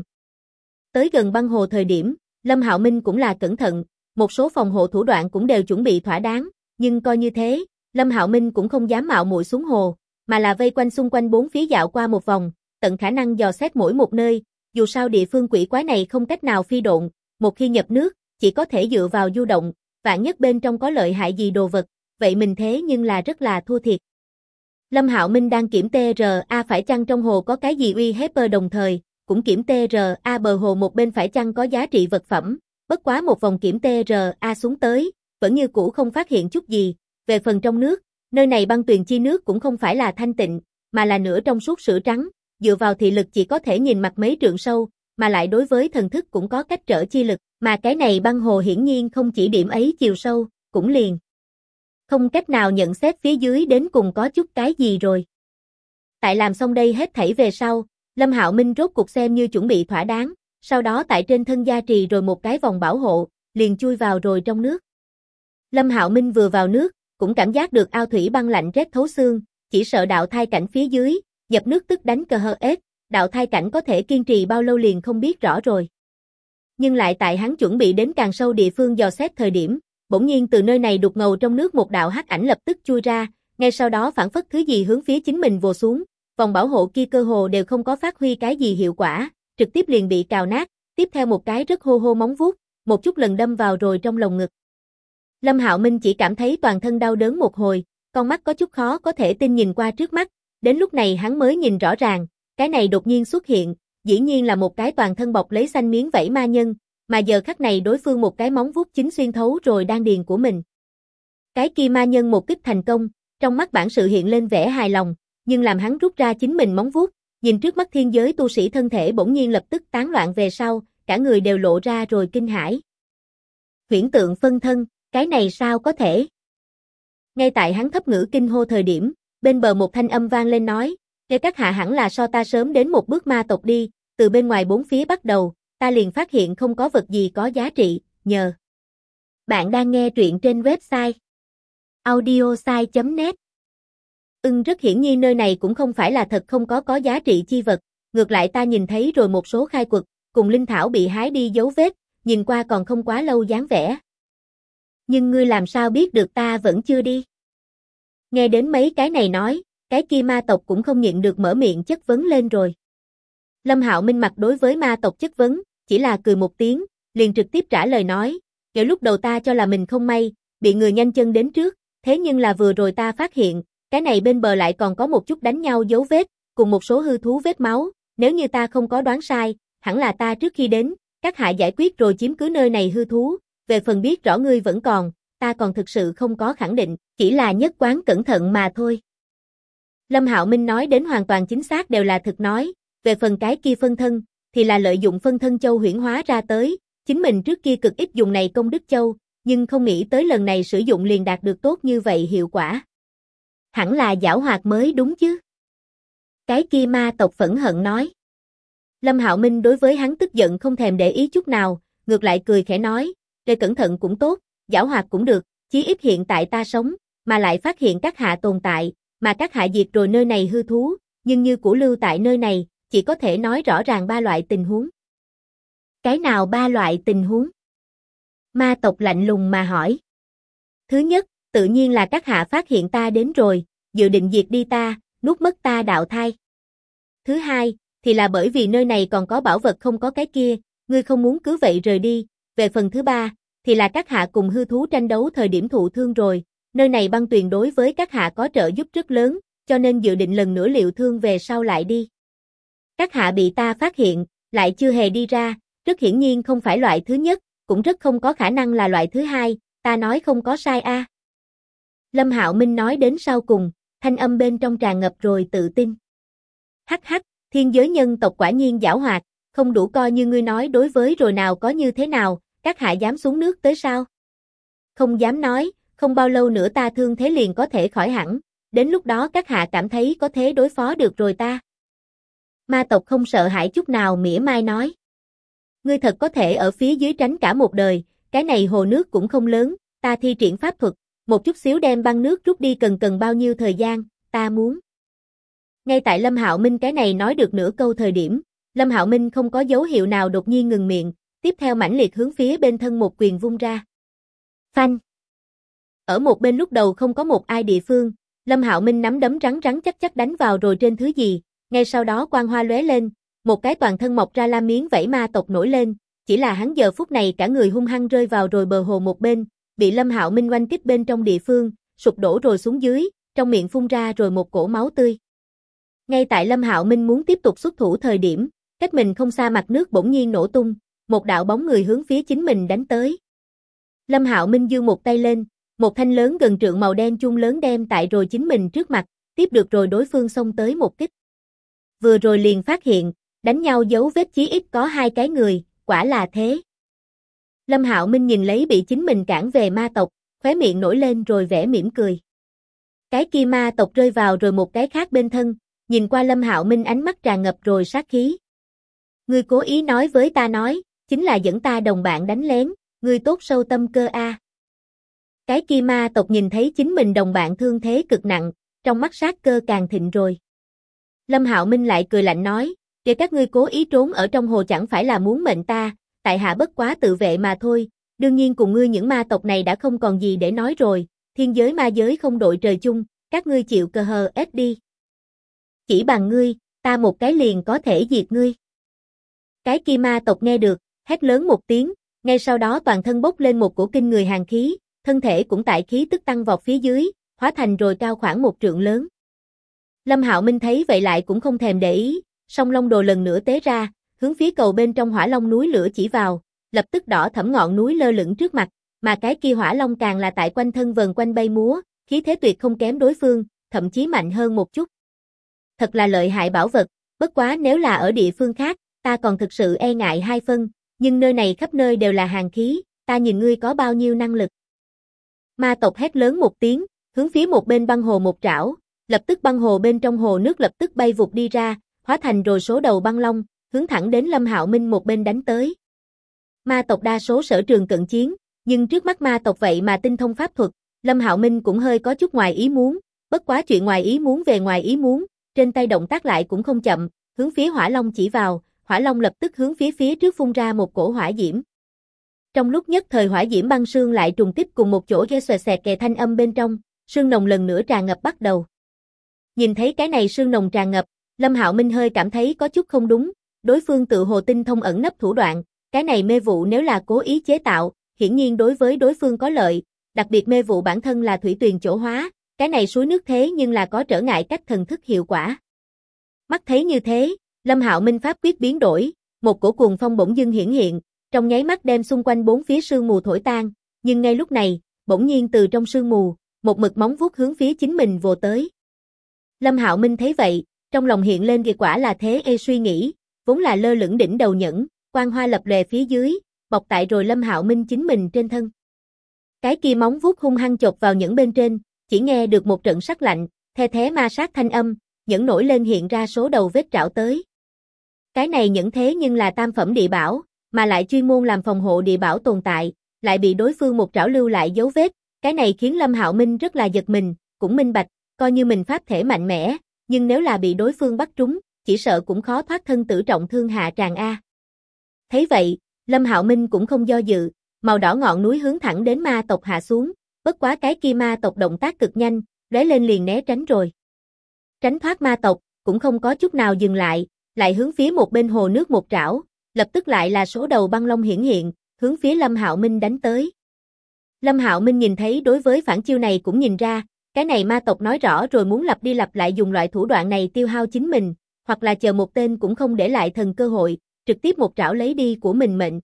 Tới gần băng hồ thời điểm, Lâm Hạo Minh cũng là cẩn thận, một số phòng hộ thủ đoạn cũng đều chuẩn bị thỏa đáng, nhưng coi như thế, Lâm Hạo Minh cũng không dám mạo muội xuống hồ, mà là vây quanh xung quanh bốn phía dạo qua một vòng, tận khả năng dò xét mỗi một nơi, dù sao địa phương quỷ quái này không cách nào phi độn, một khi nhập nước, chỉ có thể dựa vào du động, vạn nhất bên trong có lợi hại gì đồ vật, vậy mình thế nhưng là rất là thua thiệt. Lâm Hạo Minh đang kiểm TRA phải chăng trong hồ có cái gì uy hiếp đồng thời, cũng kiểm TRA bờ hồ một bên phải chăng có giá trị vật phẩm, bất quá một vòng kiểm TRA xuống tới, vẫn như cũ không phát hiện chút gì, về phần trong nước, nơi này băng tuyền chi nước cũng không phải là thanh tịnh, mà là nửa trong suốt sữa trắng, dựa vào thị lực chỉ có thể nhìn mặt mấy trượng sâu, mà lại đối với thần thức cũng có cách trở chi lực, mà cái này băng hồ hiển nhiên không chỉ điểm ấy chiều sâu, cũng liền không cách nào nhận xét phía dưới đến cùng có chút cái gì rồi. Tại làm xong đây hết thảy về sau, Lâm Hạo Minh rốt cục xem như chuẩn bị thỏa đáng, sau đó tại trên thân gia trì rồi một cái vòng bảo hộ, liền chui vào rồi trong nước. Lâm Hạo Minh vừa vào nước, cũng cảm giác được ao thủy băng lạnh rét thấu xương, chỉ sợ đạo thai cảnh phía dưới, nhập nước tức đánh cờ hờ ếch, đạo thai cảnh có thể kiên trì bao lâu liền không biết rõ rồi. Nhưng lại tại hắn chuẩn bị đến càng sâu địa phương dò xét thời điểm, bỗng nhiên từ nơi này đục ngầu trong nước một đạo hắc ảnh lập tức chui ra, ngay sau đó phản phất thứ gì hướng phía chính mình vồ xuống, vòng bảo hộ kia cơ hồ đều không có phát huy cái gì hiệu quả, trực tiếp liền bị cào nát, tiếp theo một cái rất hô hô móng vuốt, một chút lần đâm vào rồi trong lồng ngực. Lâm Hạo Minh chỉ cảm thấy toàn thân đau đớn một hồi, con mắt có chút khó có thể tin nhìn qua trước mắt, đến lúc này hắn mới nhìn rõ ràng, cái này đột nhiên xuất hiện, dĩ nhiên là một cái toàn thân bọc lấy xanh miếng vảy ma nhân, mà giờ khắc này đối phương một cái móng vuốt chính xuyên thấu rồi đan điền của mình. Cái kia ma nhân một kích thành công, trong mắt bản sự hiện lên vẻ hài lòng, nhưng làm hắn rút ra chính mình móng vuốt, nhìn trước mắt thiên giới tu sĩ thân thể bỗng nhiên lập tức tán loạn về sau, cả người đều lộ ra rồi kinh hãi. Huyễn tượng phân thân, cái này sao có thể? Ngay tại hắn thấp ngữ kinh hô thời điểm, bên bờ một thanh âm vang lên nói, "Nghe các hạ hẳn là so ta sớm đến một bước ma tộc đi, từ bên ngoài bốn phía bắt đầu, ta liền phát hiện không có vật gì có giá trị, nhờ." Bạn đang nghe truyện trên website audiosai.net. Rất hiển nhiên nơi này cũng không phải là thật không có giá trị chi vật, ngược lại ta nhìn thấy rồi một số khai quật, cùng linh thảo bị hái đi dấu vết, nhìn qua còn không quá lâu dáng vẻ. Nhưng ngươi làm sao biết được ta vẫn chưa đi? Nghe đến mấy cái này nói, cái kia ma tộc cũng không nhịn được mở miệng chất vấn lên rồi. Lâm Hạo Minh mặt đối với ma tộc chất vấn, chỉ là cười một tiếng, liền trực tiếp trả lời nói, "Nếu lúc đầu ta cho là mình không may, bị người nhanh chân đến trước, thế nhưng là vừa rồi ta phát hiện, cái này bên bờ lại còn có một chút đánh nhau dấu vết, cùng một số hư thú vết máu, nếu như ta không có đoán sai, hẳn là ta trước khi đến, các hạ giải quyết rồi chiếm cứ nơi này hư thú, về phần biết rõ ngươi vẫn còn, ta còn thực sự không có khẳng định, chỉ là nhất quán cẩn thận mà thôi." Lâm Hạo Minh nói đến hoàn toàn chính xác đều là thực nói, về phần cái kia phân thân, thì là lợi dụng phân thân châu huyễn hóa ra tới, chính mình trước kia cực ít dùng này công đức châu, nhưng không nghĩ tới lần này sử dụng liền đạt được tốt như vậy hiệu quả. Hẳn là giảo hoạt mới đúng chứ. Cái kia ma tộc phẫn hận nói. Lâm Hạo Minh đối với hắn tức giận không thèm để ý chút nào, ngược lại cười khẽ nói, "Để cẩn thận cũng tốt, giảo hoạt cũng được, chí ít hiện tại ta sống, mà lại phát hiện các hạ tồn tại, mà các hạ diệt rồi nơi này hư thú, nhưng như cũ lưu tại nơi này, chỉ có thể nói rõ ràng ba loại tình huống." Cái nào ba loại tình huống? Ma tộc lạnh lùng mà hỏi. Thứ nhất, tự nhiên là các hạ phát hiện ta đến rồi, dự định diệt đi ta, nuốt mất ta đạo thai. Thứ hai, thì là bởi vì nơi này còn có bảo vật không có cái kia, ngươi không muốn cứ vậy rời đi. Về phần thứ ba, thì là các hạ cùng hư thú tranh đấu thời điểm thụ thương rồi, nơi này băng tuyền đối với các hạ có trợ giúp rất lớn, cho nên dự định lần nữa liệu thương về sau lại đi. Các hạ bị ta phát hiện, lại chưa hề đi ra, rất hiển nhiên không phải loại thứ nhất, cũng rất không có khả năng là loại thứ hai, ta nói không có sai a. Lâm Hạo Minh nói đến sau cùng, thanh âm bên trong tràn ngập rồi tự tin. Hắc hắc, thiên giới nhân tộc quả nhiên giảo hoạt, không đủ coi như ngươi nói đối với rồi nào có như thế nào, các hạ dám xuống nước tới sao? Không dám nói, không bao lâu nữa ta thương thế liền có thể khỏi hẳn, đến lúc đó các hạ cảm thấy có thế đối phó được rồi ta. Ma tộc không sợ hãi chút nào mỉa mai nói. Ngươi thật có thể ở phía dưới tránh cả một đời, cái này hồ nước cũng không lớn, ta thi triển pháp thuật, một chút xíu đem băng nước rút đi cần bao nhiêu thời gian, ta muốn. Ngay tại Lâm Hạo Minh cái này nói được nửa câu thời điểm, Lâm Hạo Minh không có dấu hiệu nào đột nhiên ngừng miệng, tiếp theo mãnh liệt hướng phía bên thân một quyền vung ra. Phanh. Ở một bên lúc đầu không có một ai địa phương, Lâm Hạo Minh nắm đấm rắn chắc chắc đánh vào rồi trên thứ gì, ngay sau đó quang hoa lóe lên, một cái toàn thân mọc ra la miếng vảy ma tộc nổi lên, chỉ là hắn giờ phút này cả người hung hăng rơi vào rồi bờ hồ một bên, bị Lâm Hạo Minh oanh kích bên trong địa phương, sụp đổ rồi xuống dưới, trong miệng phun ra rồi một cổ máu tươi. Ngay tại Lâm Hạo Minh muốn tiếp tục xuất thủ thời điểm, cách mình không xa mặt nước bỗng nhiên nổ tung, một đạo bóng người hướng phía chính mình đánh tới. Lâm Hạo Minh giương một tay lên, một thanh lớn gần trượng màu đen chung lớn đem tại rồi chính mình trước mặt, tiếp được rồi đối phương xông tới một kích. Vừa rồi liền phát hiện, đánh nhau dấu vết chí ít có 2 cái người, quả là thế. Lâm Hạo Minh nhìn lấy bị chính mình cản về ma tộc, khóe miệng nổi lên rồi vẻ mỉm cười. Cái kia ma tộc rơi vào rồi một cái khác bên thân, nhìn qua Lâm Hạo Minh ánh mắt tràn ngập rồi sát khí. Ngươi cố ý nói với ta nói, chính là dẫn ta đồng bạn đánh lén, ngươi tốt sâu tâm cơ a. Cái kia ma tộc nhìn thấy chính mình đồng bạn thương thế cực nặng, trong mắt sát cơ càng thịnh rồi. Lâm Hạo Minh lại cười lạnh nói, để các ngươi cố ý trốn ở trong hồ chẳng phải là muốn mệnh ta, tại hạ bất quá tự vệ mà thôi, đương nhiên cùng ngươi những ma tộc này đã không còn gì để nói rồi, thiên giới ma giới không đội trời chung, các ngươi chịu cờ hờ ết đi. Chỉ bằng ngươi, ta một cái liền có thể diệt ngươi. Cái kia ma tộc nghe được, hét lớn một tiếng, ngay sau đó toàn thân bốc lên một cổ kinh người hàn khí, thân thể cũng tại khí tức tăng vọt phía dưới, hóa thành rồi cao khoảng 1 trượng lớn. Lâm Hạo Minh thấy vậy lại cũng không thèm để ý, song long đồ lần nữa tế ra, hướng phía cầu bên trong hỏa long núi lửa chỉ vào, lập tức đỏ thẫm ngọn núi lơ lửng trước mặt, mà cái kia hỏa long càng là tại quanh thân vần quanh bay múa, khí thế tuyệt không kém đối phương, thậm chí mạnh hơn một chút. Thật là lợi hại bảo vật, bất quá nếu là ở địa phương khác, ta còn thực sự e ngại 2 phân, nhưng nơi này khắp nơi đều là hàn khí, ta nhìn ngươi có bao nhiêu năng lực. Ma tộc hét lớn một tiếng, hướng phía một bên băng hồ một trảo, lập tức băng hồ bên trong hồ nước lập tức bay vụt đi ra, hóa thành rồi số đầu băng long, hướng thẳng đến Lâm Hạo Minh một bên đánh tới. Ma tộc đa số sở trường cận chiến, nhưng trước mắt ma tộc vậy mà tinh thông pháp thuật, Lâm Hạo Minh cũng hơi có chút ngoài ý muốn, bất quá chuyện ngoài ý muốn về ngoài ý muốn, trên tay động tác lại cũng không chậm, hướng phía hỏa long chỉ vào, hỏa long lập tức hướng phía trước phun ra một cổ hỏa diễm. Trong lúc nhất thời hỏa diễm băng sương lại trùng tiếp cùng một chỗ gây xoẹt xẹt kề thanh âm bên trong, sương nồng lần nữa tràn ngập bắt đầu. Nhìn thấy cái này sương nồng tràn ngập, Lâm Hạo Minh hơi cảm thấy có chút không đúng, đối phương tự hồ tinh thông ẩn nấp thủ đoạn, cái này mê vụ nếu là cố ý chế tạo, hiển nhiên đối với đối phương có lợi, đặc biệt mê vụ bản thân là thủy tuyền chỗ hóa, cái này suối nước thế nhưng là có trở ngại cách thần thức hiệu quả. Mắt thấy như thế, Lâm Hạo Minh pháp quyết biến đổi, một cổ cuồng phong bỗng dưng hiển hiện, trong nháy mắt đem xung quanh 4 phía sương mù thổi tan, nhưng ngay lúc này, bỗng nhiên từ trong sương mù, một mực móng vuốt hướng phía chính mình vồ tới. Lâm Hạo Minh thấy vậy, trong lòng hiện lên kết quả là thế suy nghĩ, vốn là lơ lửng đỉnh đầu nhẫn, quang hoa lập lòe phía dưới, bọc tại rồi Lâm Hạo Minh chính mình trên thân. Cái kia móng vuốt hung hăng chộp vào nhẫn bên trên, chỉ nghe được một trận sắc lạnh, the thé ma sát thanh âm, nhẫn nổi lên hiện ra số đầu vết trảo tới. Cái này nhẫn thế nhưng là tam phẩm địa bảo, mà lại chuyên môn làm phòng hộ địa bảo tồn tại, lại bị đối phương một trảo lưu lại dấu vết, cái này khiến Lâm Hạo Minh rất là giật mình, cũng minh bạch, coi như mình pháp thể mạnh mẽ, nhưng nếu là bị đối phương bắt trúng, chỉ sợ cũng khó thoát thân tử trọng thương hạ tràng a. Thấy vậy, Lâm Hạo Minh cũng không do dự, màu đỏ ngọn núi hướng thẳng đến ma tộc hạ xuống, bất quá cái kia ma tộc động tác cực nhanh, lóe lên liền né tránh rồi. Tránh thoát ma tộc, cũng không có chút nào dừng lại hướng phía một bên hồ nước một trảo, lập tức lại là số đầu băng long hiển hiện, hướng phía Lâm Hạo Minh đánh tới. Lâm Hạo Minh nhìn thấy đối với phản chiêu này cũng nhìn ra, cái này ma tộc nói rõ rồi muốn lặp đi lặp lại dùng loại thủ đoạn này tiêu hao chính mình, hoặc là chờ một tên cũng không để lại thần cơ hội, trực tiếp một trảo lấy đi của mình mệnh.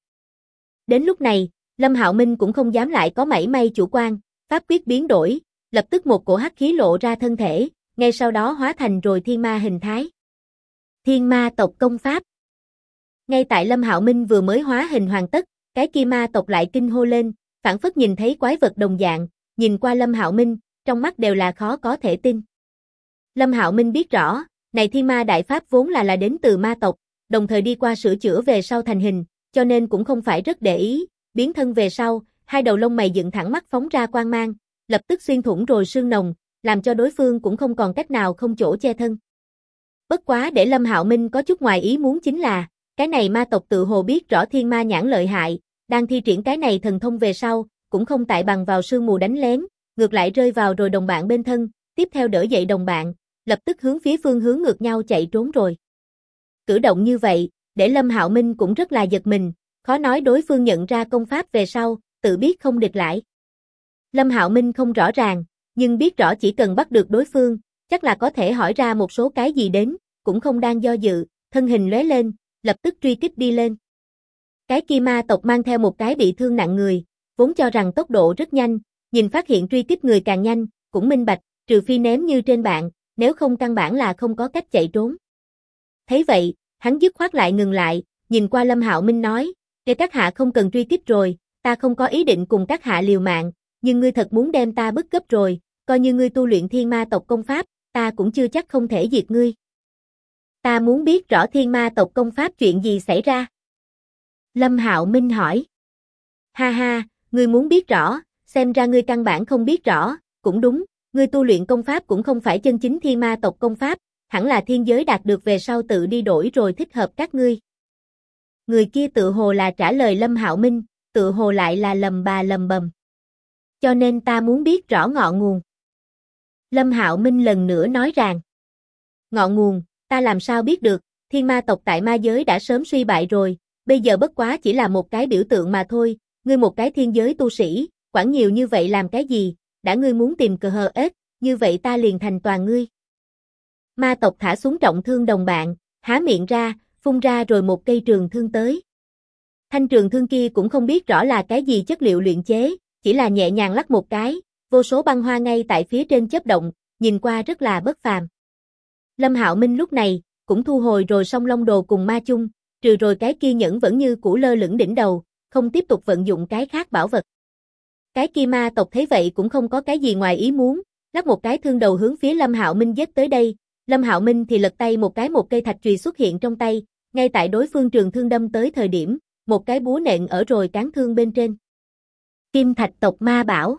Đến lúc này, Lâm Hạo Minh cũng không dám lại có mảy may chủ quan, pháp quyết biến đổi, lập tức một cổ hắc khí lộ ra thân thể, ngay sau đó hóa thành rồi thiên ma hình thái. Thiên ma tộc công pháp. Ngay tại Lâm Hạo Minh vừa mới hóa hình hoàn tất, cái kia ma tộc lại kinh hô lên, phảng phất nhìn thấy quái vật đồng dạng, nhìn qua Lâm Hạo Minh, trong mắt đều là khó có thể tin. Lâm Hạo Minh biết rõ, này thiên ma đại pháp vốn là đến từ ma tộc, đồng thời đi qua sửa chữa về sau thành hình, cho nên cũng không phải rất để ý, biến thân về sau, 2 đầu lông mày dựng thẳng mắt phóng ra quang mang, lập tức xuyên thủng rồi sương nồng, làm cho đối phương cũng không còn cách nào không chỗ che thân. Bất quá để Lâm Hạo Minh có chút ngoài ý muốn chính là, cái này ma tộc tự hồ biết rõ thiên ma nhãn lợi hại, đang thi triển cái này thần thông về sau, cũng không tại bằng vào sương mù đánh lén, ngược lại rơi vào rồi đồng bạn bên thân, tiếp theo đỡ dậy đồng bạn, lập tức hướng phía phương hướng ngược nhau chạy trốn rồi. Cử động như vậy, để Lâm Hạo Minh cũng rất là giật mình, khó nói đối phương nhận ra công pháp về sau, tự biết không địch lại. Lâm Hạo Minh không rõ ràng, nhưng biết rõ chỉ cần bắt được đối phương, chắc là có thể hỏi ra một số cái gì đến, cũng không đang do dự, thân hình lóe lên, lập tức truy kích đi lên. Cái kia ma tộc mang theo một cái bị thương nặng người, vốn cho rằng tốc độ rất nhanh, nhìn phát hiện truy kích người càng nhanh, cũng minh bạch, trừ phi ném như trên bạn, nếu không căn bản là không có cách chạy trốn. Thấy vậy, hắn dứt khoát lại ngừng lại, nhìn qua Lâm Hạo Minh nói, để các hạ không cần truy kích rồi, ta không có ý định cùng các hạ liều mạng, nhưng ngươi thật muốn đem ta bức cấp rồi, coi như ngươi tu luyện thiên ma tộc công pháp, ta cũng chưa chắc không thể diệt ngươi. Ta muốn biết rõ thiên ma tộc công pháp chuyện gì xảy ra. Lâm Hạo Minh hỏi. Ha ha, ngươi muốn biết rõ, xem ra ngươi căn bản không biết rõ, cũng đúng, ngươi tu luyện công pháp cũng không phải chân chính thiên ma tộc công pháp, hẳn là thiên giới đạt được về sau tự đi đổi rồi thích hợp các ngươi. Người kia tự hồ là trả lời Lâm Hạo Minh, tự hồ lại là lầm bà lầm bầm. Cho nên ta muốn biết rõ ngọn nguồn. Lâm Hạo Minh lần nữa nói rằng, ngọn nguồn, ta làm sao biết được, thiên ma tộc tại ma giới đã sớm suy bại rồi, bây giờ bất quá chỉ là một cái biểu tượng mà thôi, ngươi một cái thiên giới tu sĩ, quản nhiều như vậy làm cái gì, đã ngươi muốn tìm cờ hờ ếch, như vậy ta liền thành toàn ngươi. Ma tộc thả xuống trọng thương đồng bạn, há miệng ra, phun ra rồi một cây trường thương tới. Thanh trường thương kia cũng không biết rõ là cái gì chất liệu luyện chế, chỉ là nhẹ nhàng lắc một cái, vô số băng hoa ngay tại phía trên chớp động, nhìn qua rất là bất phàm. Lâm Hạo Minh lúc này, cũng thu hồi rồi song long đồ cùng ma chung, trừ rồi cái kia nhẫn vẫn như cũ lơ lửng đỉnh đầu, không tiếp tục vận dụng cái khác bảo vật. Cái kia ma tộc thấy vậy cũng không có cái gì ngoài ý muốn, lắc một cái thương đầu hướng phía Lâm Hạo Minh giết tới đây, Lâm Hạo Minh thì lật tay một cây thạch chùy xuất hiện trong tay, ngay tại đối phương trường thương đâm tới thời điểm, một cái búa nện ở rồi cán thương bên trên. Kim thạch tộc ma bảo.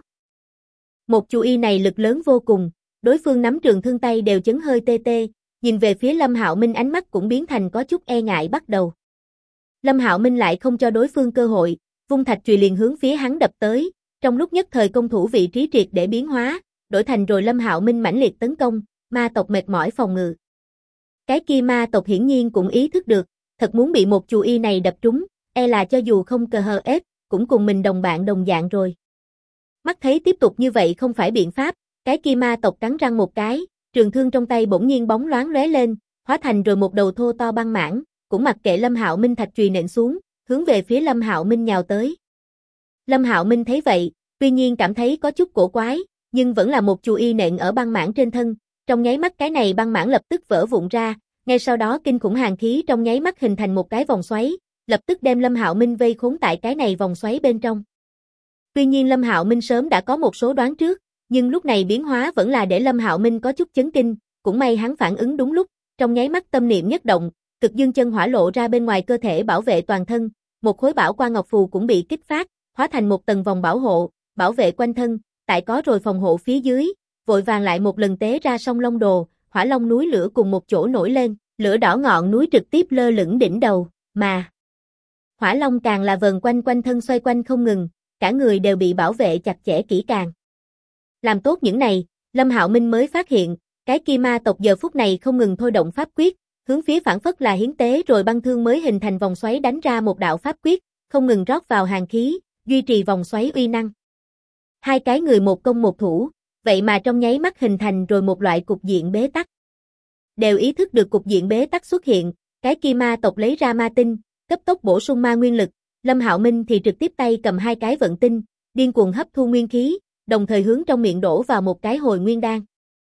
Một chú y này lực lớn vô cùng, đối phương nắm trường thương tay đều chấn hơi tê tê, nhìn về phía Lâm Hạo Minh ánh mắt cũng biến thành có chút e ngại bắt đầu. Lâm Hạo Minh lại không cho đối phương cơ hội, vung thạch chùy liền hướng phía hắn đập tới, trong lúc nhất thời công thủ vị trí triệt để biến hóa, đổi thành rồi Lâm Hạo Minh mãnh liệt tấn công, ma tộc mệt mỏi phòng ngự. Cái kia ma tộc hiển nhiên cũng ý thức được, thật muốn bị một chú y này đập trúng, e là cho dù không cờ hờ ếch, cũng cùng mình đồng bạn đồng dạng rồi. Mắt thấy tiếp tục như vậy không phải biện pháp, cái kia ma tộc cắn răng một cái, trường thương trong tay bỗng nhiên bóng loáng lóe lên, hóa thành rồi một đầu thô to băng mãng, cũng mặc kệ Lâm Hạo Minh thạch chùy nện xuống, hướng về phía Lâm Hạo Minh nhào tới. Lâm Hạo Minh thấy vậy, tuy nhiên cảm thấy có chút cổ quái, nhưng vẫn là một chù y nện ở băng mãng trên thân, trong nháy mắt cái này băng mãng lập tức vỡ vụn ra, ngay sau đó kinh khủng hàn khí trong nháy mắt hình thành một cái vòng xoáy, lập tức đem Lâm Hạo Minh vây khốn tại cái này vòng xoáy bên trong. Tuy nhiên Lâm Hạo Minh sớm đã có một số đoán trước, nhưng lúc này biến hóa vẫn là để Lâm Hạo Minh có chút chấn kinh, cũng may hắn phản ứng đúng lúc, trong nháy mắt tâm niệm nhất động, cực dương chân hỏa lộ ra bên ngoài cơ thể bảo vệ toàn thân, một khối bảo qua ngọc phù cũng bị kích phát, hóa thành một tầng vòng bảo hộ, bảo vệ quanh thân, tại có rồi phòng hộ phía dưới, vội vàng lại một lần tế ra song long đồ, hỏa long núi lửa cùng một chỗ nổi lên, lửa đỏ ngọn núi trực tiếp lơ lửng đỉnh đầu, mà hỏa long càng là vờn quanh quanh thân xoay quanh không ngừng, cả người đều bị bảo vệ chặt chẽ kỹ càng. Làm tốt những này, Lâm Hạo Minh mới phát hiện, cái kia ma tộc giờ phút này không ngừng thôi động pháp quyết, hướng phía phản phất là hiến tế rồi băng thương mới hình thành vòng xoáy đánh ra một đạo pháp quyết, không ngừng rót vào hàn khí, duy trì vòng xoáy uy năng. Hai cái người một công một thủ, vậy mà trong nháy mắt hình thành rồi một loại cục diện bế tắc. Đều ý thức được cục diện bế tắc xuất hiện, cái kia ma tộc lấy ra ma tinh, cấp tốc bổ sung ma nguyên lực, Lâm Hạo Minh thì trực tiếp tay cầm hai cái vận tinh, điên cuồng hấp thu nguyên khí, đồng thời hướng trong miệng đổ vào một cái hồi nguyên đan.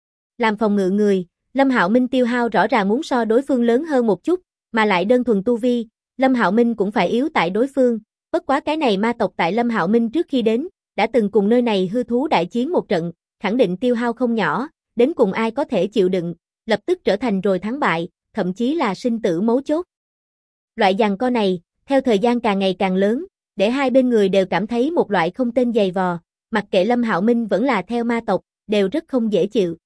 Làm phòng ngự người, Lâm Hạo Minh tiêu hao rõ ràng muốn so đối phương lớn hơn một chút, mà lại đơn thuần tu vi, Lâm Hạo Minh cũng phải yếu tại đối phương, bất quá cái này ma tộc tại Lâm Hạo Minh trước khi đến, đã từng cùng nơi này hư thú đại chiến một trận, khẳng định tiêu hao không nhỏ, đến cùng ai có thể chịu đựng, lập tức trở thành rồi thắng bại, thậm chí là sinh tử mấu chốt. Loại giằng co này, theo thời gian càng ngày càng lớn, để hai bên người đều cảm thấy một loại không tên dày vò, mặc kệ Lâm Hạo Minh vẫn là theo ma tộc, đều rất không dễ chịu.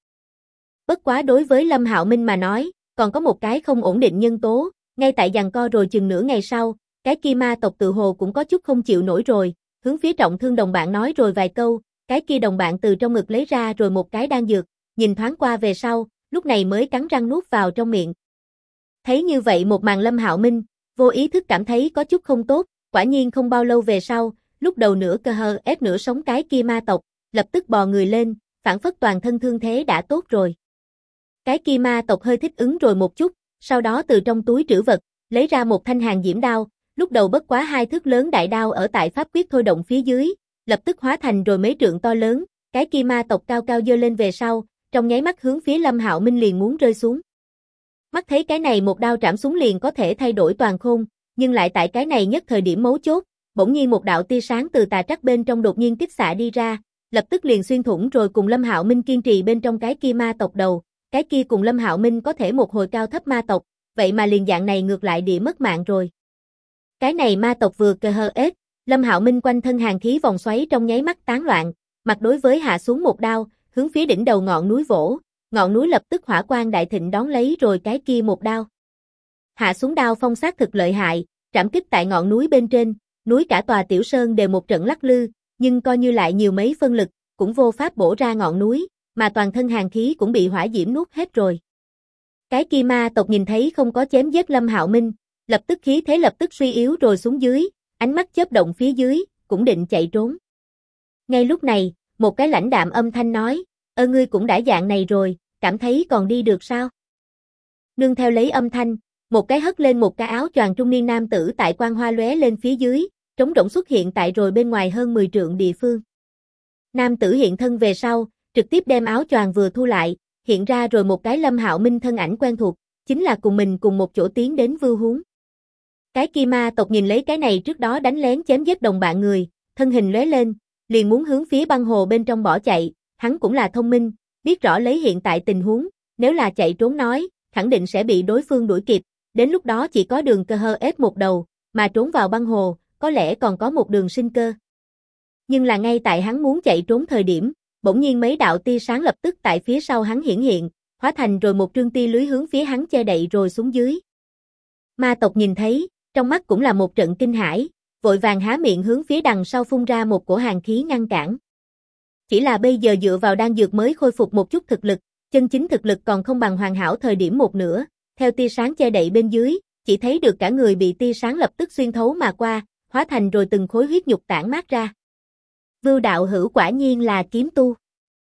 Bất quá đối với Lâm Hạo Minh mà nói, còn có một cái không ổn định nhân tố, ngay tại giằng co rồi chừng nửa ngày sau, cái kia ma tộc tự hồ cũng có chút không chịu nổi rồi, hướng phía trọng thương đồng bạn nói rồi vài câu, cái kia đồng bạn từ trong ngực lấy ra rồi một cái đan dược, nhìn thoáng qua về sau, lúc này mới cắn răng nuốt vào trong miệng. Thấy như vậy một màn Lâm Hạo Minh, vô ý thức cảm thấy có chút không tốt, quả nhiên không bao lâu về sau, lúc đầu nửa cơ hờ ép nửa sống cái kia ma tộc, lập tức bò người lên, phản phất toàn thân thương thế đã tốt rồi. Cái kia ma tộc hơi thích ứng rồi một chút, sau đó từ trong túi trữ vật, lấy ra một thanh hàng diễm đao, lúc đầu bất quá 2 thước lớn đại đao ở tại pháp quyết thôi động phía dưới, lập tức hóa thành rồi mấy trượng to lớn, cái kia ma tộc cao cao giơ lên về sau, trong nháy mắt hướng phía Lâm Hạo Minh liền muốn rơi xuống. Mắt thấy cái này một đao trảm xuống liền có thể thay đổi toàn khôn, nhưng lại tại cái này nhất thời điểm mấu chốt, bỗng nhiên một đạo tia sáng từ tà trắc bên trong đột nhiên kích xạ đi ra, lập tức liền xuyên thủng rồi cùng Lâm Hạo Minh kiên trì bên trong cái kia ma tộc đầu, cái kia cùng Lâm Hạo Minh có thể một hồi cao thấp ma tộc, vậy mà liền dạng này ngược lại địa mất mạng rồi. Cái này ma tộc vừa cơ hơ ết, Lâm Hạo Minh quanh thân hàn khí vòng xoáy trong nháy mắt tán loạn, mặt đối với hạ xuống một đao, hướng phía đỉnh đầu ngọn núi vỗ, ngọn núi lập tức hỏa quang đại thịnh đón lấy rồi cái kia một đao. Hạ xuống đao phong sát thực lợi hại, trảm kích tại ngọn núi bên trên, núi cả tòa tiểu sơn đều một trận lắc lư, nhưng coi như lại nhiều mấy phân lực, cũng vô pháp bổ ra ngọn núi, mà toàn thân hàn khí cũng bị hỏa diễm nuốt hết rồi. Cái kia ma tộc nhìn thấy không có chém giết Lâm Hạo Minh, lập tức khí thế lập tức suy yếu rồi xuống dưới, ánh mắt chớp động phía dưới, cũng định chạy trốn. Ngay lúc này, một cái lãnh đạm âm thanh nói, ngươi cũng đã dạng này rồi, cảm thấy còn đi được sao? Nương theo lấy âm thanh, một cái hất lên một cái áo choàng trung niên nam tử tại quang hoa lóe lên phía dưới, trống rỗng xuất hiện tại rồi bên ngoài hơn 10 trượng địa phương. Nam tử hiện thân về sau, trực tiếp đem áo choàng vừa thu lại, hiện ra rồi một cái Lâm Hạo Minh thân ảnh quen thuộc, chính là cùng mình cùng một chỗ tiến đến Vưu Huống. Cái kia ma tộc nhìn lấy cái này trước đó đánh lén chém giết đồng bạn người, thân hình lóe lên, liền muốn hướng phía băng hồ bên trong bỏ chạy, hắn cũng là thông minh, biết rõ lấy hiện tại tình huống, nếu là chạy trốn nói, khẳng định sẽ bị đối phương đuổi kịp, đến lúc đó chỉ có đường cơ hơ ép một đầu, mà trốn vào băng hồ, có lẽ còn có một đường sinh cơ. Nhưng là ngay tại hắn muốn chạy trốn thời điểm, bỗng nhiên mấy đạo tia sáng lập tức tại phía sau hắn hiển hiện, hóa thành rồi một trương tia lưới hướng phía hắn che đậy rồi xuống dưới. Ma tộc nhìn thấy, trong mắt cũng là một trận kinh hãi, vội vàng há miệng hướng phía đằng sau phun ra một cổ hàn khí ngăn cản. Chỉ là bây giờ dựa vào đan dược mới khôi phục một chút thực lực, chân chính thực lực còn không bằng hoàn hảo thời điểm một nửa, theo tia sáng che đậy bên dưới, chỉ thấy được cả người bị tia sáng lập tức xuyên thấu mà qua, hóa thành rồi từng khối huyết nhục tản mát ra. Vưu đạo hữu quả nhiên là kiếm tu.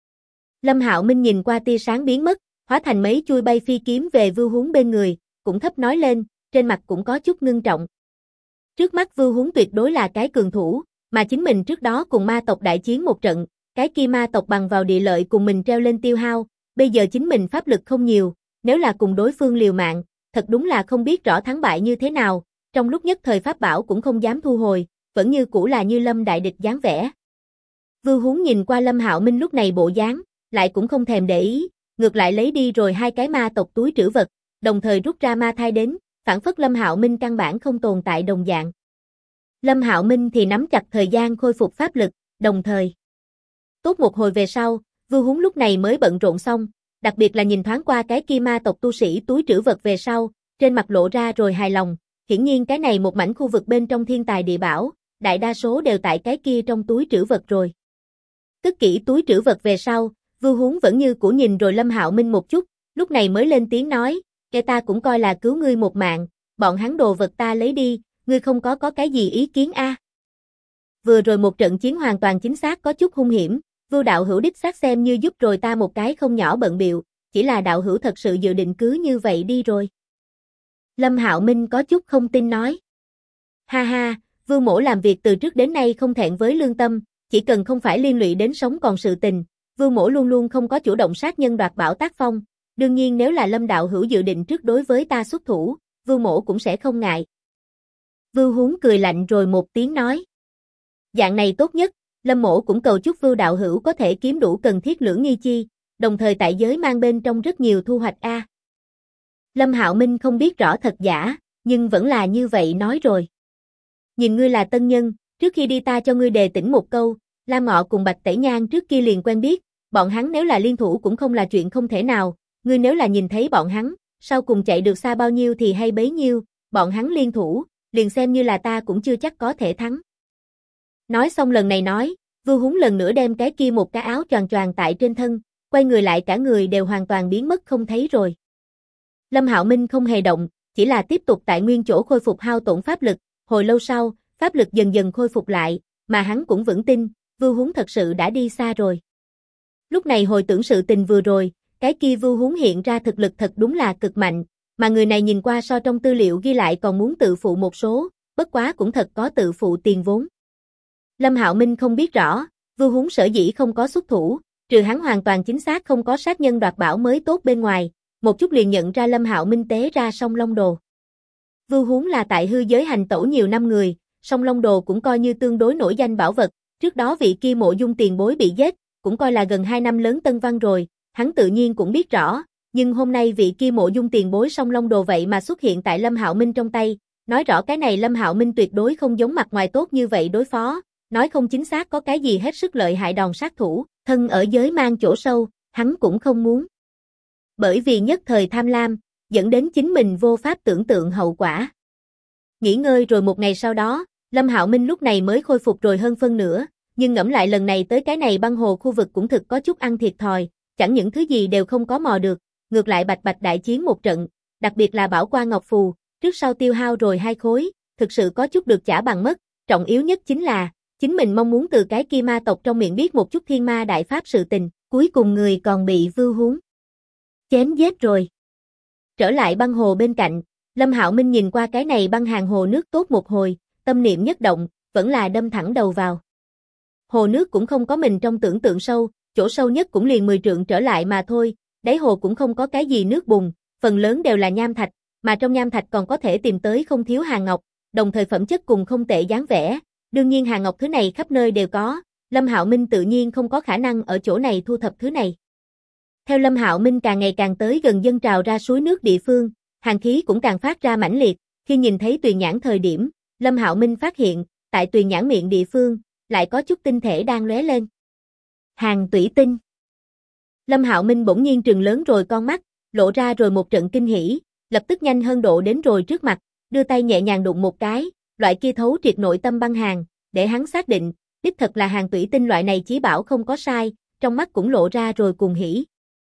Lâm Hạo Minh nhìn qua tia sáng biến mất, hóa thành mấy chui bay phi kiếm về Vưu Huống bên người, cũng thấp nói lên, trên mặt cũng có chút ngưng trọng. Trước mắt Vưu Huống tuyệt đối là cái cường thủ, mà chính mình trước đó cùng ma tộc đại chiến một trận, cái kia ma tộc bằng vào địa lợi cùng mình treo lên tiêu hao, bây giờ chính mình pháp lực không nhiều, nếu là cùng đối phương liều mạng, thật đúng là không biết rõ thắng bại như thế nào, trong lúc nhất thời pháp bảo cũng không dám thu hồi, vẫn như cũ là như lâm đại địch dáng vẻ. Vưu Huống nhìn qua Lâm Hạo Minh lúc này bộ dáng, lại cũng không thèm để ý, ngược lại lấy đi rồi 2 cái ma tộc túi trữ vật, đồng thời rút ra ma thai đến, phản phất Lâm Hạo Minh căn bản không tồn tại đồng dạng. Lâm Hạo Minh thì nắm chặt thời gian khôi phục pháp lực, đồng thời. Tốt một hồi về sau, Vưu Huống lúc này mới bận rộn xong, đặc biệt là nhìn thoáng qua cái kia ma tộc tu sĩ túi trữ vật về sau, trên mặt lộ ra rồi hài lòng, hiển nhiên cái này một mảnh khu vực bên trong thiên tài địa bảo, đại đa số đều tại cái kia trong túi trữ vật rồi. Cất kỹ túi trữ vật về sau, Vưu Huống vẫn như cũ nhìn rồi Lâm Hạo Minh một chút, lúc này mới lên tiếng nói, kẻ ta cũng coi là cứu ngươi một mạng, bọn hắn đồ vật ta lấy đi, ngươi không có cái gì ý kiến a? Vừa rồi một trận chiến hoàn toàn chính xác có chút hung hiểm, Vưu đạo hữu đích xác xem như giúp rồi ta một cái không nhỏ bận bịu, chỉ là đạo hữu thật sự dự định cứ như vậy đi rồi. Lâm Hạo Minh có chút không tin nói. Ha ha, Vưu mỗ làm việc từ trước đến nay không thẹn với lương tâm, chỉ cần không phải liên lụy đến sống còn sự tình, Vưu mỗ luôn luôn không có chủ động sát nhân đoạt bảo tác phong, đương nhiên nếu là Lâm đạo hữu dự định trước đối với ta xuất thủ, Vưu mỗ cũng sẽ không ngại. Vưu Huống cười lạnh rồi một tiếng nói. Dạng này tốt nhất, Lâm mỗ cũng cầu chúc Vưu đạo hữu có thể kiếm đủ cần thiết lưỡng nghi chi, đồng thời tại giới mang bên trong rất nhiều thu hoạch a. Lâm Hạo Minh không biết rõ thật giả, nhưng vẫn là như vậy nói rồi. Nhìn ngươi là tân nhân, trước khi đi ta cho ngươi đề tỉnh một câu, Lam Ngọ cùng Bạch Tẩy Nhan trước kia liền quen biết, bọn hắn nếu là liên thủ cũng không là chuyện không thể nào, ngươi nếu là nhìn thấy bọn hắn, sau cùng chạy được xa bao nhiêu thì hay bấy nhiêu, bọn hắn liên thủ, liền xem như là ta cũng chưa chắc có thể thắng. Nói xong lần này nói, Vưu Huống lần nữa đem cái kia một cái áo choàng choàng tại trên thân, quay người lại cả người đều hoàn toàn biến mất không thấy rồi. Lâm Hạo Minh không hề động, chỉ là tiếp tục tại nguyên chỗ khôi phục hao tổn pháp lực, hồi lâu sau, pháp lực dần dần khôi phục lại, mà hắn cũng vững tin, Vưu Huống thật sự đã đi xa rồi. Lúc này hồi tưởng sự tình vừa rồi, cái kia Vưu Huống hiện ra thực lực thật đúng là cực mạnh, mà người này nhìn qua so trong tư liệu ghi lại còn muốn tự phụ một số, bất quá cũng thật có tự phụ tiền vốn. Lâm Hạo Minh không biết rõ, Vưu Huống sở dĩ không có xuất thủ, trừ hắn hoàn toàn chính xác không có sát nhân đoạt bảo mới tốt bên ngoài, một chút liền nhận ra Lâm Hạo Minh tế ra Song Long Đồ. Vưu Huống là tại hư giới hành tẩu nhiều năm người, Song Long Đồ cũng coi như tương đối nổi danh bảo vật, trước đó vị kia Mộ Dung tiền bối bị giết, cũng coi là gần 2 năm lớn tân văn rồi, hắn tự nhiên cũng biết rõ, nhưng hôm nay vị kia Mộ Dung tiền bối Song Long Đồ vậy mà xuất hiện tại Lâm Hạo Minh trong tay, nói rõ cái này Lâm Hạo Minh tuyệt đối không giống mặt ngoài tốt như vậy đối phó, nói không chính xác có cái gì hết sức lợi hại đòn sát thủ, thân ở giới mang chỗ sâu, hắn cũng không muốn. Bởi vì nhất thời tham lam, dẫn đến chính mình vô pháp tưởng tượng hậu quả. Nghỉ ngơi rồi một ngày sau đó, Lâm Hạo Minh lúc này mới khôi phục rồi hơn phân nửa, nhưng ngẫm lại lần này tới cái này băng hồ khu vực cũng thực có chút ăn thiệt thòi, chẳng những thứ gì đều không có mò được, ngược lại bạch bạch đại chiến một trận, đặc biệt là bảo qua ngọc phù, trước sau tiêu hao rồi 2 khối, thực sự có chút được trả bằng mất, trọng yếu nhất chính là, chính mình mong muốn từ cái kia ma tộc trong miệng biết một chút thiên ma đại pháp sự tình, cuối cùng người còn bị Vưu Huống chém giết rồi. Trở lại băng hồ bên cạnh, Lâm Hạo Minh nhìn qua cái này băng hàng hồ nước tốt một hồi, tâm niệm nhất động, vẫn là đâm thẳng đầu vào. Hồ nước cũng không có mình trong tưởng tượng sâu, chỗ sâu nhất cũng liền 10 trượng trở lại mà thôi, đáy hồ cũng không có cái gì nước bùn, phần lớn đều là nham thạch, mà trong nham thạch còn có thể tìm tới không thiếu hàng ngọc, đồng thời phẩm chất cùng không tệ dáng vẻ, đương nhiên hàng ngọc thứ này khắp nơi đều có, Lâm Hạo Minh tự nhiên không có khả năng ở chỗ này thu thập thứ này. Theo Lâm Hạo Minh càng ngày càng tới gần dân trào ra suối nước địa phương, hàn khí cũng càng phát ra mãnh liệt, khi nhìn thấy tuyền nhãn thời điểm, Lâm Hạo Minh phát hiện, tại tuyền nhãn miệng địa phương, lại có chút tinh thể đang lóe lên. Hàn tủy tinh. Lâm Hạo Minh bỗng nhiên trừng lớn rồi con mắt, lộ ra rồi một trận kinh hỉ, lập tức nhanh hơn độ đến rồi trước mặt, đưa tay nhẹ nhàng đụng một cái, loại kia thấu triệt nội tâm băng hàn, để hắn xác định, đích thật là hàn tủy tinh loại này chí bảo không có sai, trong mắt cũng lộ ra rồi cùng hỉ.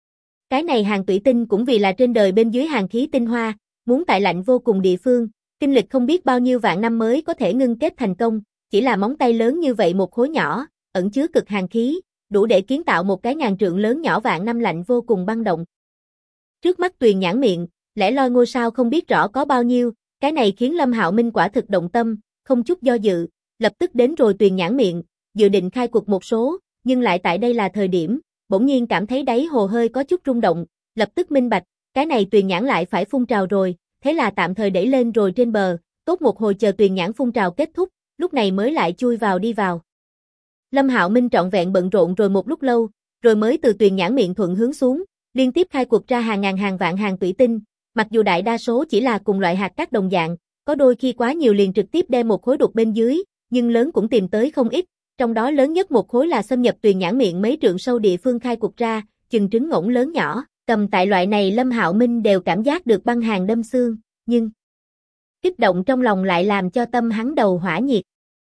Cái này hàn tủy tinh cũng vì là trên đời bên dưới hàn khí tinh hoa, muốn tại lạnh vô cùng địa phương, kinh lịch không biết bao nhiêu vạn năm mới có thể ngưng kết thành công, chỉ là móng tay lớn như vậy một khối nhỏ, ẩn chứa cực hàn khí, đủ để kiến tạo một cái ngàn trượng lớn nhỏ vạn năm lạnh vô cùng băng động. Trước mắt tuyền nhãn miệng, lẻ loi ngôi sao không biết rõ có bao nhiêu, cái này khiến Lâm Hạo Minh quả thực động tâm, không chút do dự, lập tức đến rồi tuyền nhãn miệng, dự định khai cuộc một số, nhưng lại tại đây là thời điểm, bỗng nhiên cảm thấy đáy hồ hơi có chút rung động, lập tức minh bạch, cái này tuyền nhãn lại phải phun trào rồi, thế là tạm thời đẩy lên rồi trên bờ, tốt một hồi chờ tuyền nhãn phun trào kết thúc, lúc này mới lại chui vào đi vào. Lâm Hạo Minh trọn vẹn bận rộn rồi một lúc lâu, rồi mới từ tuyền nhãn miệng thuận hướng xuống, liên tiếp khai cuộc ra hàng ngàn hàng vạn hàng tủy tinh, mặc dù đại đa số chỉ là cùng loại hạt cát đồng dạng, có đôi khi quá nhiều liền trực tiếp đem một khối đục bên dưới, nhưng lớn cũng tìm tới không ít, trong đó lớn nhất một khối là xâm nhập tuyền nhãn miệng mấy trượng sâu địa phương khai cuộc ra, chừng trứng ngỗng lớn nhỏ, cầm tại loại này Lâm Hạo Minh đều cảm giác được băng hàn đâm xương, nhưng kích động trong lòng lại làm cho tâm hắn đầu hỏa nhiệt.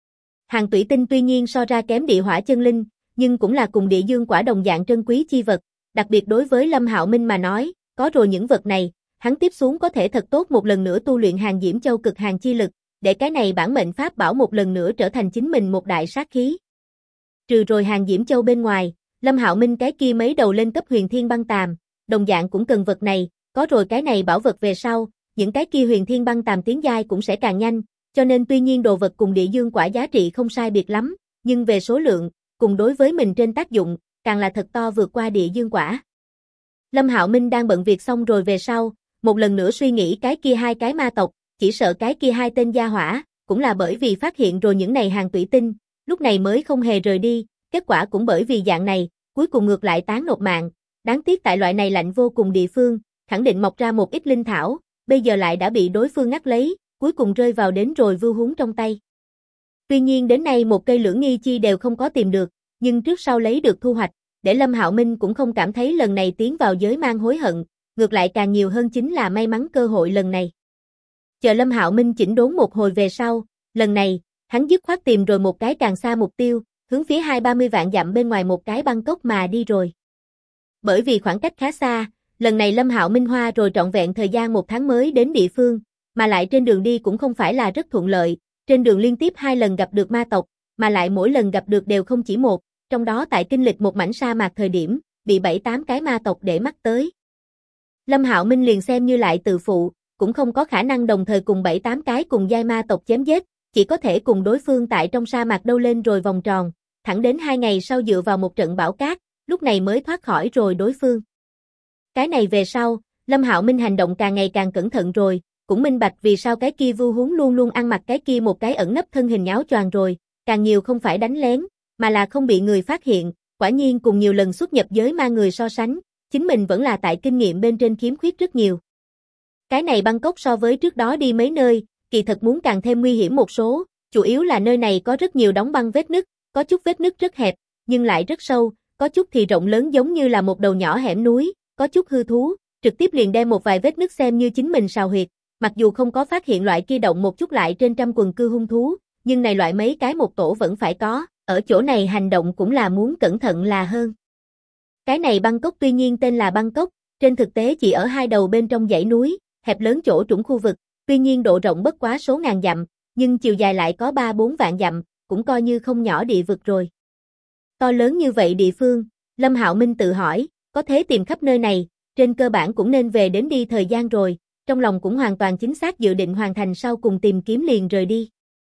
Hàn tủy tinh tuy nhiên so ra kém địa hỏa chân linh, nhưng cũng là cùng địa dương quả đồng dạng trân quý chi vật, đặc biệt đối với Lâm Hạo Minh mà nói, có rồi những vật này, hắn tiếp xuống có thể thật tốt một lần nữa tu luyện Hàn Diễm Châu cực hàn chi lực, để cái này bản mệnh pháp bảo một lần nữa trở thành chính mình một đại sát khí. Trừ rồi Hàn Diễm Châu bên ngoài, Lâm Hạo Minh cái kia mấy đầu lên cấp huyền thiên băng tàm, đồng dạng cũng cần vật này, có rồi cái này bảo vật về sau, những cái kia huyền thiên băng tàm tiến giai cũng sẽ càng nhanh, cho nên tuy nhiên đồ vật cùng địa dương quả giá trị không sai biệt lắm, nhưng về số lượng, cùng đối với mình trên tác dụng, càng là thật to vượt qua địa dương quả. Lâm Hạo Minh đang bận việc xong rồi về sau, một lần nữa suy nghĩ cái kia hai cái ma tộc, chỉ sợ cái kia hai tên gia hỏa, cũng là bởi vì phát hiện rồi những này hàng tủy tinh, lúc này mới không hề rời đi, kết quả cũng bởi vì dạng này, cuối cùng ngược lại tán nộp mạng, đáng tiếc tại loại này lạnh vô cùng địa phương, khẳng định mọc ra một ít linh thảo, bây giờ lại đã bị đối phương ngắt lấy, cuối cùng rơi vào đến rồi Vưu Huống trong tay. Tuy nhiên đến nay một cây lưỡng nghi chi đều không có tìm được, nhưng trước sau lấy được thu hoạch, để Lâm Hạo Minh cũng không cảm thấy lần này tiến vào giới mang hối hận, ngược lại càng nhiều hơn chính là may mắn cơ hội lần này. Chờ Lâm Hạo Minh chỉnh đốn một hồi về sau, lần này, hắn dứt khoát tìm rồi một cái càng xa mục tiêu, hướng phía 20-30 vạn dặm bên ngoài một cái băng cốc mà đi rồi. Bởi vì khoảng cách khá xa, lần này Lâm Hạo Minh hoa rồi trọn vẹn thời gian 1 tháng mới đến địa phương, mà lại trên đường đi cũng không phải là rất thuận lợi, trên đường liên tiếp 2 lần gặp được ma tộc, mà lại mỗi lần gặp được đều không chỉ một, trong đó tại kinh lịch một mảnh sa mạc thời điểm, bị 7-8 cái ma tộc để mắt tới. Lâm Hạo Minh liền xem như lại tự phụ, cũng không có khả năng đồng thời cùng 7-8 cái cùng giai ma tộc chém giết, chỉ có thể cùng đối phương tại trong sa mạc đâu lên rồi vòng tròn, thẳng đến 2 ngày sau dựa vào một trận bão cát, lúc này mới thoát khỏi rồi đối phương. Cái này về sau, Lâm Hạo Minh hành động càng ngày càng cẩn thận rồi, cũng minh bạch vì sao cái kia Vu Huống luôn luôn ăn mặc cái kia một cái ẩn nấp thân hình áo choàng rồi, càng nhiều không phải đánh lén, mà là không bị người phát hiện, quả nhiên cùng nhiều lần xuất nhập giới ma người so sánh, chính mình vẫn là tại kinh nghiệm bên trên khiếm khuyết rất nhiều. Cái này Bangkok so với trước đó đi mấy nơi, kỳ thật muốn càng thêm nguy hiểm một số, chủ yếu là nơi này có rất nhiều đóng băng vết nứt, có chút vết nứt rất hẹp, nhưng lại rất sâu, có chút thì rộng lớn giống như là một đầu nhỏ hẻm núi, có chút hư thú, trực tiếp liền đem một vài vết nứt xem như chính mình sào huyệt, mặc dù không có phát hiện loại kia động một chút lại trên trăm quần cư hung thú, nhưng này loại mấy cái một tổ vẫn phải có, ở chỗ này hành động cũng là muốn cẩn thận là hơn. Cái này Bangkok tuy nhiên tên là Bangkok, trên thực tế chỉ ở hai đầu bên trong dãy núi, hẹp lớn chỗ trũng khu vực, tuy nhiên độ rộng bất quá số ngàn dặm, nhưng chiều dài lại có 3-4 vạn dặm, cũng coi như không nhỏ địa vực rồi. To lớn như vậy địa phương, Lâm Hạo Minh tự hỏi, có thế tìm khắp nơi này, trên cơ bản cũng nên về đến đi thời gian rồi, trong lòng cũng hoàn toàn chính xác dự định hoàn thành sau cùng tìm kiếm liền rời đi.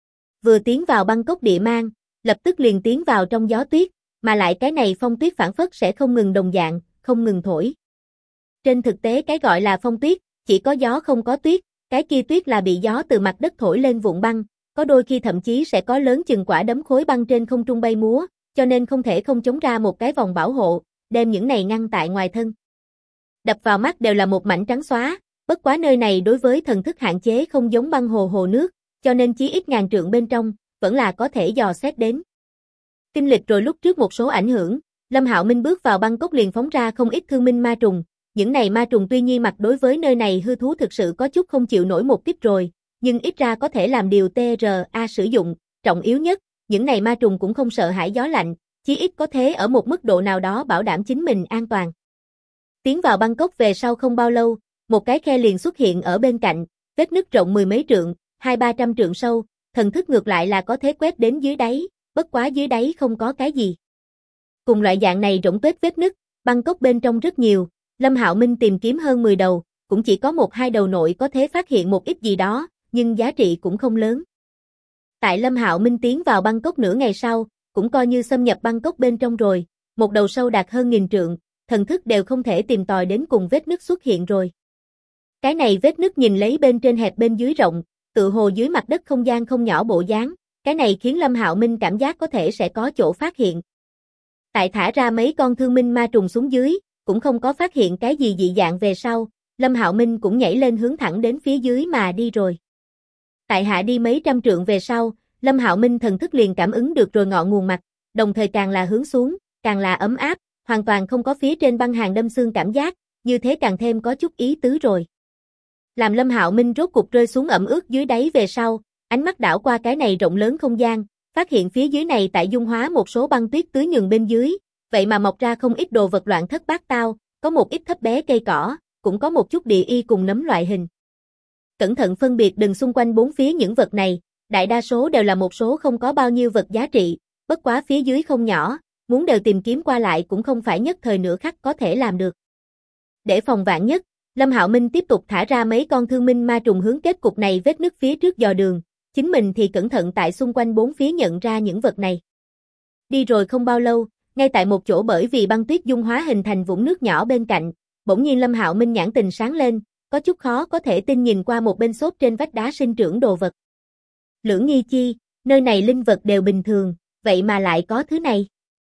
Vừa tiến vào Bangkok địa mang, lập tức liền tiến vào trong gió tuyết, mà lại cái này phong tuyết phảng phất sẽ không ngừng đồng dạng, không ngừng thổi. Trên thực tế cái gọi là phong tuyết, chỉ có gió không có tuyết, cái kia tuyết là bị gió từ mặt đất thổi lên vụn băng, có đôi khi thậm chí sẽ có lớn chừng quả đấm khối băng trên không trung bay múa, cho nên không thể không chống ra một cái vòng bảo hộ, đem những này ngăn tại ngoài thân. Đập vào mắt đều là một mảnh trắng xóa, bất quá nơi này đối với thần thức hạn chế không giống băng hồ nước, cho nên chí ít ngàn trượng bên trong, vẫn là có thể dò xét đến. Kinh lịch rồi lúc trước một số ảnh hưởng, Lâm Hạo Minh bước vào Bangkok liền phóng ra không ít thương minh ma trùng, những này ma trùng tuy nhiên mặt đối với nơi này hư thú thực sự có chút không chịu nổi một kích rồi, nhưng ít ra có thể làm điều TRA sử dụng, trọng yếu nhất, những này ma trùng cũng không sợ hãi gió lạnh, chí ít có thế ở một mức độ nào đó bảo đảm chính mình an toàn. Tiến vào Bangkok về sau không bao lâu, một cái khe liền xuất hiện ở bên cạnh, vết nứt rộng mười mấy trượng, 200-300 trượng sâu, thần thức ngược lại là có thể quét đến dưới đáy, bất quá dưới đáy không có cái gì. Cùng loại dạng này rỗng tuếch vết nứt, Bangkok bên trong rất nhiều, Lâm Hạo Minh tìm kiếm hơn 10 đầu, cũng chỉ có 1-2 đầu nội có thể phát hiện một ít gì đó, nhưng giá trị cũng không lớn. Tại Lâm Hạo Minh tiến vào Bangkok nửa ngày sau, cũng coi như xâm nhập Bangkok bên trong rồi, một đầu sâu đạt hơn 1000 trượng, thần thức đều không thể tìm tòi đến cùng vết nứt xuất hiện rồi. Cái này vết nứt nhìn lấy bên trên hẹp bên dưới rộng, tự hồ dưới mặt đất không gian không nhỏ bộ dáng, cái này khiến Lâm Hạo Minh cảm giác có thể sẽ có chỗ phát hiện. Tại thả ra mấy con thương minh ma trùng xuống dưới, cũng không có phát hiện cái gì dị dạng về sau, Lâm Hạo Minh cũng nhảy lên hướng thẳng đến phía dưới mà đi rồi. Tại hạ đi mấy trăm trượng về sau, Lâm Hạo Minh thần thức liền cảm ứng được rồi ngọn nguồn mặt, đồng thời càng là hướng xuống, càng là ấm áp, hoàn toàn không có phía trên băng hàng đâm xương cảm giác, như thế càng thêm có chút ý tứ rồi. Làm Lâm Hạo Minh rốt cục rơi xuống ẩm ướt dưới đáy về sau, ánh mắt đảo qua cái này rộng lớn không gian, phát hiện phía dưới này tại dung hóa một số băng tuyết tưới nhường bên dưới, vậy mà mọc ra không ít đồ vật loạn thất bát tao, có một ít thấp bé cây cỏ, cũng có một chút địa y cùng nấm loại hình. Cẩn thận phân biệt đừng xung quanh bốn phía những vật này, đại đa số đều là một số không có bao nhiêu vật giá trị, bất quá phía dưới không nhỏ, muốn đều tìm kiếm qua lại cũng không phải nhất thời nửa khắc có thể làm được. Để phòng vạn nhất, Lâm Hạo Minh tiếp tục thả ra mấy con thương minh ma trùng hướng kết cục này vết nứt phía trước dò đường, chính mình thì cẩn thận tại xung quanh bốn phía nhận ra những vật này. Đi rồi không bao lâu, ngay tại một chỗ bởi vì băng tuyết dung hóa hình thành vũng nước nhỏ bên cạnh, bỗng nhiên Lâm Hạo Minh nhãn tình sáng lên, có chút khó có thể tin nhìn qua một bên xốp trên vách đá sinh trưởng đồ vật. Lưỡng nghi chi, nơi này linh vật đều bình thường, vậy mà lại có thứ này.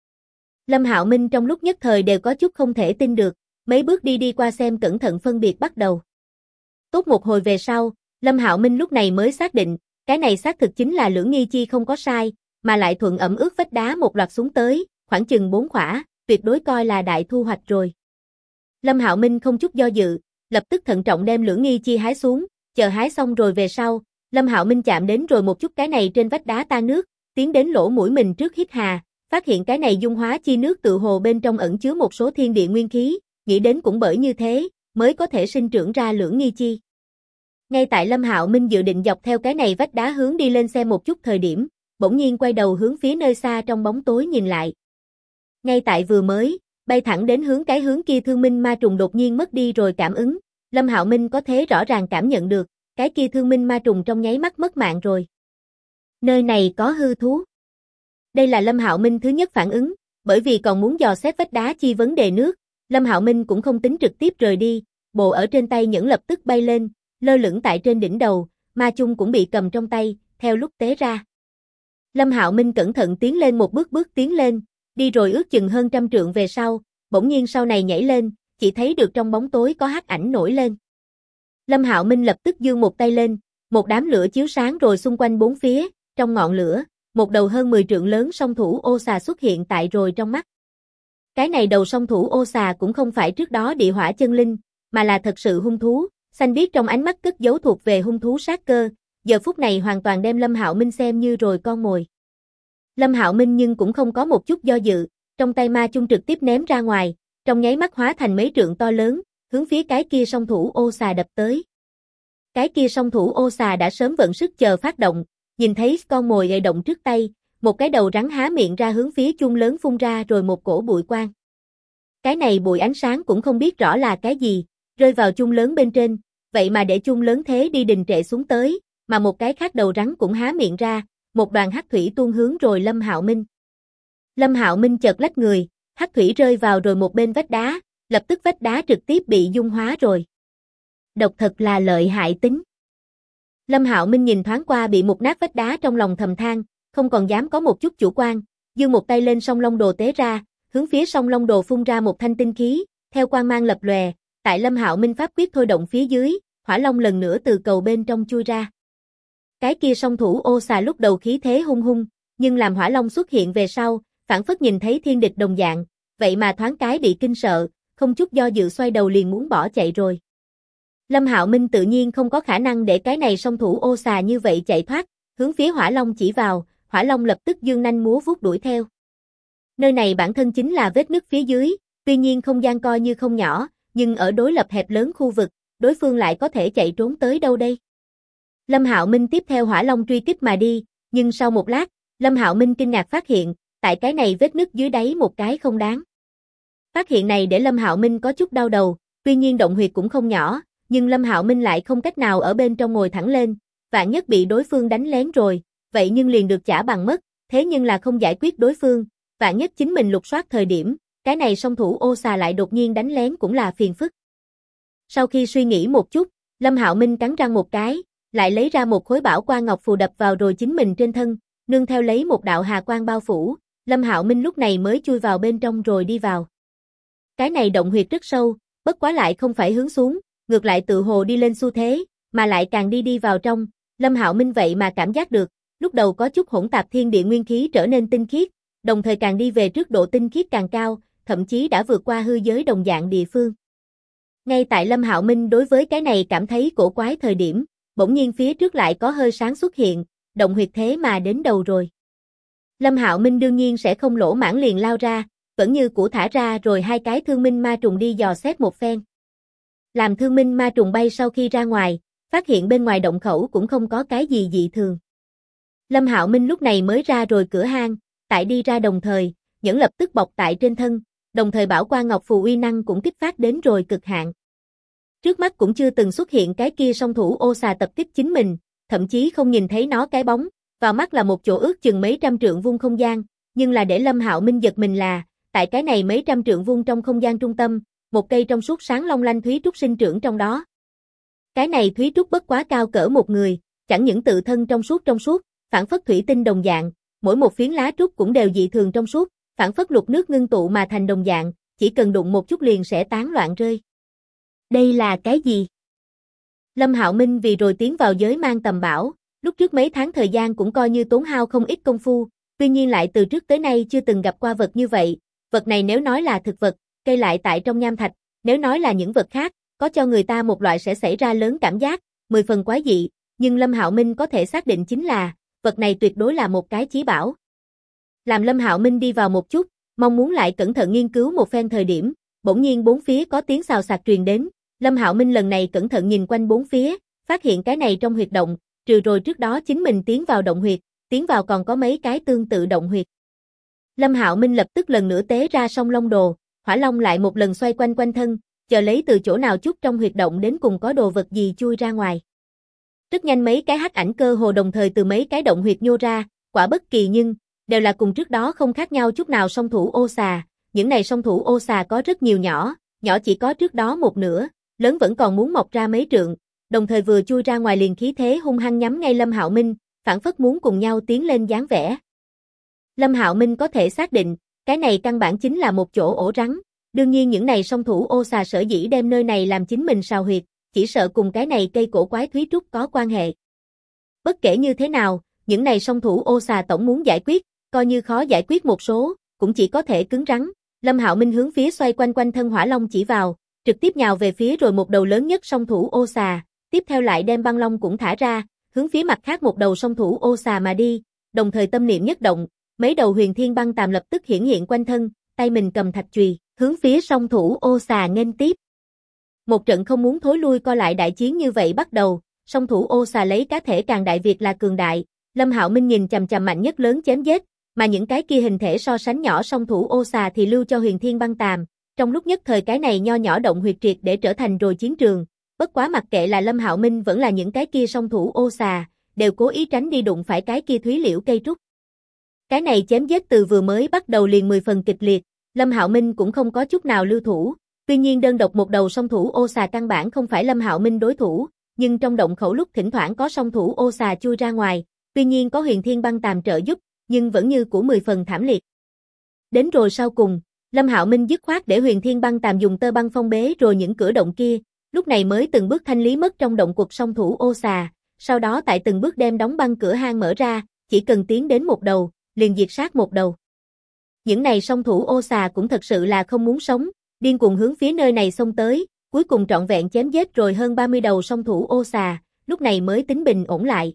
Lâm Hạo Minh trong lúc nhất thời đều có chút không thể tin được, mấy bước đi qua xem cẩn thận phân biệt bắt đầu. Tốt một hồi về sau, Lâm Hạo Minh lúc này mới xác định, cái này xác thực chính là lưỡng nghi chi không có sai, mà lại thuận ẩm ướt vách đá một loạt xuống tới, khoảng chừng 4 khỏa, tuyệt đối coi là đại thu hoạch rồi. Lâm Hạo Minh không chút do dự, lập tức thận trọng đem lưỡng nghi chi hái xuống, chờ hái xong rồi về sau, Lâm Hạo Minh chạm đến rồi một chút cái này trên vách đá tan nước, tiến đến lỗ mũi mình trước hít hà, phát hiện cái này dung hóa chi nước tự hồ bên trong ẩn chứa một số thiên địa nguyên khí, nghĩ đến cũng bởi như thế, mới có thể sinh trưởng ra lưỡng nghi chi. Ngay tại Lâm Hạo Minh dự định dọc theo cái này vách đá hướng đi lên xem một chút thời điểm, bỗng nhiên quay đầu hướng phía nơi xa trong bóng tối nhìn lại. Ngay tại vừa mới, bay thẳng đến hướng kia thương minh ma trùng đột nhiên mất đi rồi cảm ứng, Lâm Hạo Minh có thể rõ ràng cảm nhận được, cái kia thương minh ma trùng trong nháy mắt mất mạng rồi. Nơi này có hư thú. Đây là Lâm Hạo Minh thứ nhất phản ứng, bởi vì còn muốn dò xét vách đá chi vấn đề nước, Lâm Hạo Minh cũng không tính trực tiếp rời đi, bộ ở trên tay nhẫn lập tức bay lên, lơ lửng tại trên đỉnh đầu, ma chung cũng bị cầm trong tay, theo lúc tế ra. Lâm Hạo Minh cẩn thận tiến lên một bước tiến lên, đi rồi ước chừng hơn 100 trượng về sau, bỗng nhiên sau này nhảy lên, chỉ thấy được trong bóng tối có hắc ảnh nổi lên. Lâm Hạo Minh lập tức giương một tay lên, một đám lửa chiếu sáng rồi xung quanh bốn phía, trong ngọn lửa, một đầu hơn 10 trượng lớn song thủ ô xà xuất hiện tại rồi trong mắt. Cái này đầu song thủ ô xà cũng không phải trước đó địa hỏa chân linh, mà là thật sự hung thú, xanh biếc trong ánh mắt cất giấu thuộc về hung thú sát cơ, giờ phút này hoàn toàn đem Lâm Hạo Minh xem như rồi con mồi. Lâm Hạo Minh nhưng cũng không có một chút do dự, trong tay ma chung trực tiếp ném ra ngoài, trong nháy mắt hóa thành mấy trượng to lớn, hướng phía cái kia song thủ ô xà đập tới. Cái kia song thủ ô xà đã sớm vận sức chờ phát động, nhìn thấy con mồi gậy động trước tay, một cái đầu rắn há miệng ra hướng phía chung lớn phun ra rồi một cổ bụi quang. Cái này bụi ánh sáng cũng không biết rõ là cái gì, rơi vào chung lớn bên trên, vậy mà để chung lớn thế đi đình trệ xuống tới, mà một cái khác đầu rắn cũng há miệng ra, một đoàn hắc thủy tuôn hướng rồi Lâm Hạo Minh. Lâm Hạo Minh chợt lách người, hắc thủy rơi vào rồi một bên vách đá, lập tức vách đá trực tiếp bị dung hóa rồi. Độc thật là lợi hại tính. Lâm Hạo Minh nhìn thoáng qua bị mục nát vách đá trong lòng thầm than, không còn dám có một chút chủ quan, giương một tay lên song long đồ tế ra, hướng phía song long đồ phun ra một thanh tinh khí, theo quang mang lập lòe, tại Lâm Hạo Minh pháp quyết thôi động phía dưới, hỏa long lần nữa từ cầu bên trong chui ra. Cái kia song thủ ô xà lúc đầu khí thế hung hung, nhưng làm hỏa long xuất hiện về sau, phảng phất nhìn thấy thiên địch đồng dạng, vậy mà thoáng cái bị kinh sợ, không chút do dự xoay đầu liền muốn bỏ chạy rồi. Lâm Hạo Minh tự nhiên không có khả năng để cái này song thủ ô xà như vậy chạy thoát, hướng phía hỏa long chỉ vào, hỏa long lập tức dương nanh múa vuốt đuổi theo. Nơi này bản thân chính là vết nứt phía dưới, tuy nhiên không gian coi như không nhỏ, nhưng ở đối lập hẹp lớn khu vực, đối phương lại có thể chạy trốn tới đâu đây? Lâm Hạo Minh tiếp theo hỏa long truy kích mà đi, nhưng sau một lát, Lâm Hạo Minh kinh ngạc phát hiện, tại cái này vết nứt dưới đáy một cái không đáng. Phát hiện này để Lâm Hạo Minh có chút đau đầu, tuy nhiên động huyệt cũng không nhỏ, nhưng Lâm Hạo Minh lại không cách nào ở bên trong ngồi thẳng lên, vạn nhất bị đối phương đánh lén rồi, vậy nhưng liền được trả bằng mất, thế nhưng là không giải quyết đối phương, vạn nhất chính mình lục soát thời điểm, cái này song thủ ô xà lại đột nhiên đánh lén cũng là phiền phức. Sau khi suy nghĩ một chút, Lâm Hạo Minh cắn răng một cái, lại lấy ra một khối bảo quang ngọc phù đập vào rồi chính mình trên thân, nương theo lấy một đạo hà quang bao phủ, Lâm Hạo Minh lúc này mới chui vào bên trong rồi đi vào. Cái này động huyệt rất sâu, bất quá lại không phải hướng xuống, ngược lại tự hồ đi lên xu thế, mà lại càng đi vào trong, Lâm Hạo Minh vậy mà cảm giác được, lúc đầu có chút hỗn tạp thiên địa nguyên khí trở nên tinh khiết, đồng thời càng đi về trước độ tinh khiết càng cao, thậm chí đã vượt qua hư giới đồng dạng địa phương. Ngay tại Lâm Hạo Minh đối với cái này cảm thấy cổ quái thời điểm, bỗng nhiên phía trước lại có hơi sáng xuất hiện, động huyệt thế mà đến đầu rồi. Lâm Hạo Minh đương nhiên sẽ không lỗ mãng liền lao ra, vẫn như cũ thả ra rồi hai cái thương minh ma trùng đi dò xét một phen. Làm thương minh ma trùng bay sau khi ra ngoài, phát hiện bên ngoài động khẩu cũng không có cái gì dị thường. Lâm Hạo Minh lúc này mới ra rồi cửa hang, tại đi ra đồng thời, nhẫn lập tức bọc tại trên thân, đồng thời bảo quang ngọc phù uy năng cũng kích phát đến rồi cực hạn. Trước mắt cũng chưa từng xuất hiện cái kia song thủ ô xà tập kích chính mình, thậm chí không nhìn thấy nó cái bóng, vào mắt là một chỗ ước chừng mấy trăm trượng vuông không gian, nhưng là để Lâm Hạo Minh giật mình là, tại cái này mấy trăm trượng vuông trong không gian trung tâm, một cây trong suốt sáng long lanh thúy trúc sinh trưởng trong đó. Cái này thúy trúc bất quá cao cỡ một người, chẳng những tự thân trong suốt, phản phất thủy tinh đồng dạng, mỗi một phiến lá trúc cũng đều dị thường trong suốt, phản phất lục nước ngưng tụ mà thành đồng dạng, chỉ cần đụng một chút liền sẽ tán loạn rơi. Đây là cái gì? Lâm Hạo Minh vì rồi tiến vào giới mang tầm bảo, lúc trước mấy tháng thời gian cũng coi như tốn hao không ít công phu, tuy nhiên lại từ trước tới nay chưa từng gặp qua vật như vậy, vật này nếu nói là thực vật, cây lại tại trong nham thạch, nếu nói là những vật khác, có cho người ta một loại sẽ xảy ra lớn cảm giác, 10 phần quái dị, nhưng Lâm Hạo Minh có thể xác định chính là, vật này tuyệt đối là một cái chí bảo. Làm Lâm Hạo Minh đi vào một chút, mong muốn lại cẩn thận nghiên cứu một phen thời điểm, bỗng nhiên bốn phía có tiếng xào xạc truyền đến, Lâm Hạo Minh lần này cẩn thận nhìn quanh bốn phía, phát hiện cái này trong huyệt động, trừ rồi trước đó chính mình tiến vào động huyệt, tiến vào còn có mấy cái tương tự động huyệt. Lâm Hạo Minh lập tức lần nữa tế ra song long đồ, hỏa long lại một lần xoay quanh quanh thân, chờ lấy từ chỗ nào chút trong huyệt động đến cùng có đồ vật gì chui ra ngoài. Rất nhanh mấy cái hắc ảnh cơ hồ đồng thời từ mấy cái động huyệt nhô ra, quả bất kỳ nhưng, đều là cùng trước đó không khác nhau chút nào song thủ ô xà, những này song thủ ô xà có rất nhiều nhỏ, nhỏ chỉ có trước đó một nửa, lớn vẫn còn muốn mọc ra mấy trượng, đồng thời vừa chui ra ngoài liền khí thế hung hăng nhắm ngay Lâm Hạo Minh, phảng phất muốn cùng nhau tiến lên dáng vẻ. Lâm Hạo Minh có thể xác định, cái này căn bản chính là một chỗ ổ rắn, đương nhiên những này song thủ ô xà sở dĩ đem nơi này làm chính mình sào huyệt, chỉ sợ cùng cái này cây cổ quái thúy trúc có quan hệ. Bất kể như thế nào, những này song thủ ô xà tổng muốn giải quyết, coi như khó giải quyết một số, cũng chỉ có thể cứng rắn. Lâm Hạo Minh hướng phía xoay quanh quanh thân hỏa long chỉ vào, trực tiếp nhào về phía rồi một đầu lớn nhất song thủ ô xà, tiếp theo lại đem băng long cũng thả ra, hướng phía mặt khác một đầu song thủ ô xà mà đi, đồng thời tâm niệm nhất động, mấy đầu huyền thiên băng tàm lập tức hiển hiện quanh thân, tay mình cầm thạch chùy, hướng phía song thủ ô xà nghênh tiếp. Một trận không muốn thối lui co lại đại chiến như vậy bắt đầu, song thủ ô xà lấy cá thể càng đại việt là cường đại, Lâm Hạo Minh nhìn chằm chằm mạnh nhất lớn chém giết, mà những cái kia hình thể so sánh nhỏ song thủ ô xà thì lưu cho huyền thiên băng tàm, trong lúc nhất thời cái này nho nhỏ động huyệt triệt để trở thành rồi chiến trường, bất quá mặc kệ là Lâm Hạo Minh vẫn là những cái kia song thủ ô xà, đều cố ý tránh đi đụng phải cái kia thúy liễu cây trúc. Cái này chém giết từ vừa mới bắt đầu liền 10 phần kịch liệt, Lâm Hạo Minh cũng không có chút nào lưu thủ, tuy nhiên đơn độc một đầu song thủ ô xà căn bản không phải Lâm Hạo Minh đối thủ, nhưng trong động khẩu lúc thỉnh thoảng có song thủ ô xà chui ra ngoài, tuy nhiên có huyền thiên băng tàm trợ giúp, nhưng vẫn như của 10 phần thảm liệt. Đến rồi sau cùng, Lâm Hạo Minh dứt khoát để huyền thiên băng tàm dùng tơ băng phong bế rồi những cửa động kia, lúc này mới từng bước thanh lý mất trong động quật song thủ ô xà, sau đó tại từng bước đem đóng băng cửa hang mở ra, chỉ cần tiến đến một đầu, liền diệt sát một đầu. Những này song thủ ô xà cũng thật sự là không muốn sống, điên cuồng hướng phía nơi này xông tới, cuối cùng trọn vẹn chém giết rồi hơn 30 đầu song thủ ô xà, lúc này mới tính bình ổn lại.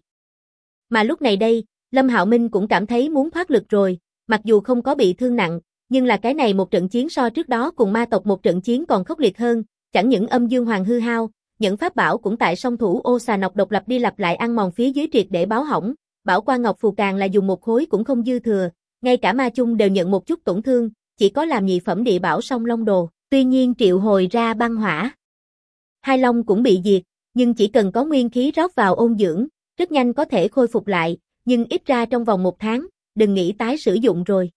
Mà lúc này đây, Lâm Hạo Minh cũng cảm thấy muốn thoát lực rồi, mặc dù không có bị thương nặng, nhưng là cái này một trận chiến so trước đó cùng ma tộc một trận chiến còn khốc liệt hơn, chẳng những âm dương hoàng hư hao, những pháp bảo cũng tại song thủ ô xà nọc độc lặp đi lặp lại ăn mòn phía dưới triệt để báo hỏng, bảo quan ngọc phù càng là dùng một khối cũng không dư thừa, ngay cả ma chung đều nhận một chút tổn thương, chỉ có làm nhị phẩm địa bảo song long đồ, tuy nhiên triệu hồi ra băng hỏa. Hai long cũng bị diệt, nhưng chỉ cần có nguyên khí rót vào ôn dưỡng, rất nhanh có thể khôi phục lại, nhưng ít ra trong vòng 1 tháng, đừng nghĩ tái sử dụng rồi.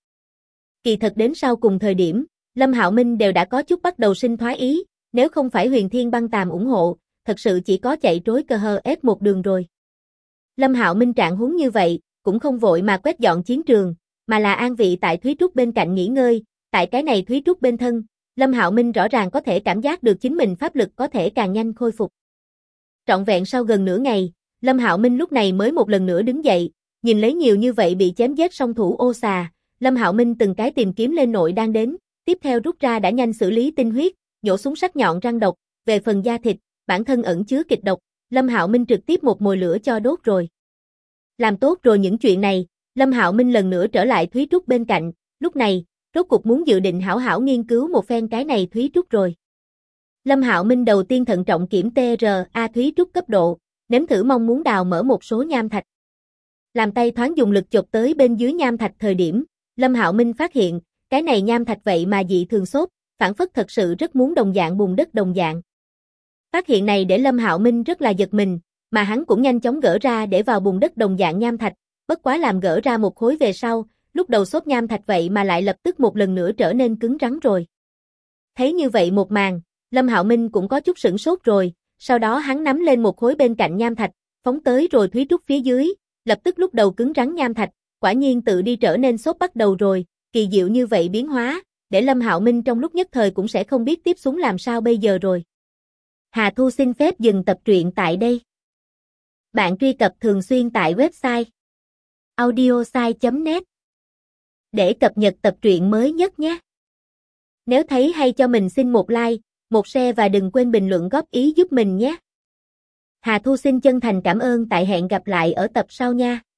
Kỳ thật đến sau cùng thời điểm, Lâm Hạo Minh đều đã có chút bắt đầu sinh thoái ý, nếu không phải huyền thiên băng tàm ủng hộ, thật sự chỉ có chạy trối cơ hơ ép một đường rồi. Lâm Hạo Minh trạng huống như vậy, cũng không vội mà quét dọn chiến trường, mà là an vị tại Thúy Trúc bên cạnh nghỉ ngơi, tại cái này Thúy Trúc bên thân, Lâm Hạo Minh rõ ràng có thể cảm giác được chính mình pháp lực có thể càng nhanh khôi phục. Trọn vẹn sau gần nửa ngày, Lâm Hạo Minh lúc này mới một lần nữa đứng dậy, nhìn lấy nhiều như vậy bị chém giết song thủ ô xà, Lâm Hạo Minh từng cái tìm kiếm lên nội đang đến, tiếp theo rút ra đã nhanh xử lý tinh huyết, nhổ xuống sắc nhọn răng độc, về phần da thịt, bản thân ẩn chứa kịch độc, Lâm Hạo Minh trực tiếp một mồi lửa cho đốt rồi. Làm tốt rồi những chuyện này, Lâm Hạo Minh lần nữa trở lại Thúy Trúc bên cạnh, lúc này, rốt cuộc muốn dự định hảo hảo nghiên cứu một phen cái này Thúy Trúc rồi. Lâm Hạo Minh đầu tiên thận trọng kiểm TRA Thúy Trúc cấp độ, nếm thử mong muốn đào mở một số nham thạch. Làm tay thoáng dùng lực chộp tới bên dưới nham thạch thời điểm, Lâm Hạo Minh phát hiện, cái này nham thạch vậy mà dị thường xốp, phản phất thật sự rất muốn đồng dạng bùn đất đồng dạng. Phát hiện này để Lâm Hạo Minh rất là giật mình, mà hắn cũng nhanh chóng gỡ ra để vào bùn đất đồng dạng nham thạch, bất quá làm gỡ ra một khối về sau, lúc đầu xốp nham thạch vậy mà lại lập tức một lần nữa trở nên cứng rắn rồi. Thấy như vậy một màn, Lâm Hạo Minh cũng có chút sửng sốt rồi, sau đó hắn nắm lên một khối bên cạnh nham thạch, phóng tới rồi Thúy Trúc phía dưới, lập tức lúc đầu cứng rắn nham thạch, quả nhiên tự đi trở nên xốp bắt đầu rồi, kỳ diệu như vậy biến hóa, để Lâm Hạo Minh trong lúc nhất thời cũng sẽ không biết tiếp xuống làm sao bây giờ rồi. Hà Thu xin phép dừng tập truyện tại đây. Bạn truy cập thường xuyên tại website audiosai.net để cập nhật tập truyện mới nhất nhé. Nếu thấy hay cho mình xin một like, một share và đừng quên bình luận góp ý giúp mình nhé. Hà Thu xin chân thành cảm ơn, tại hẹn gặp lại ở tập sau nha.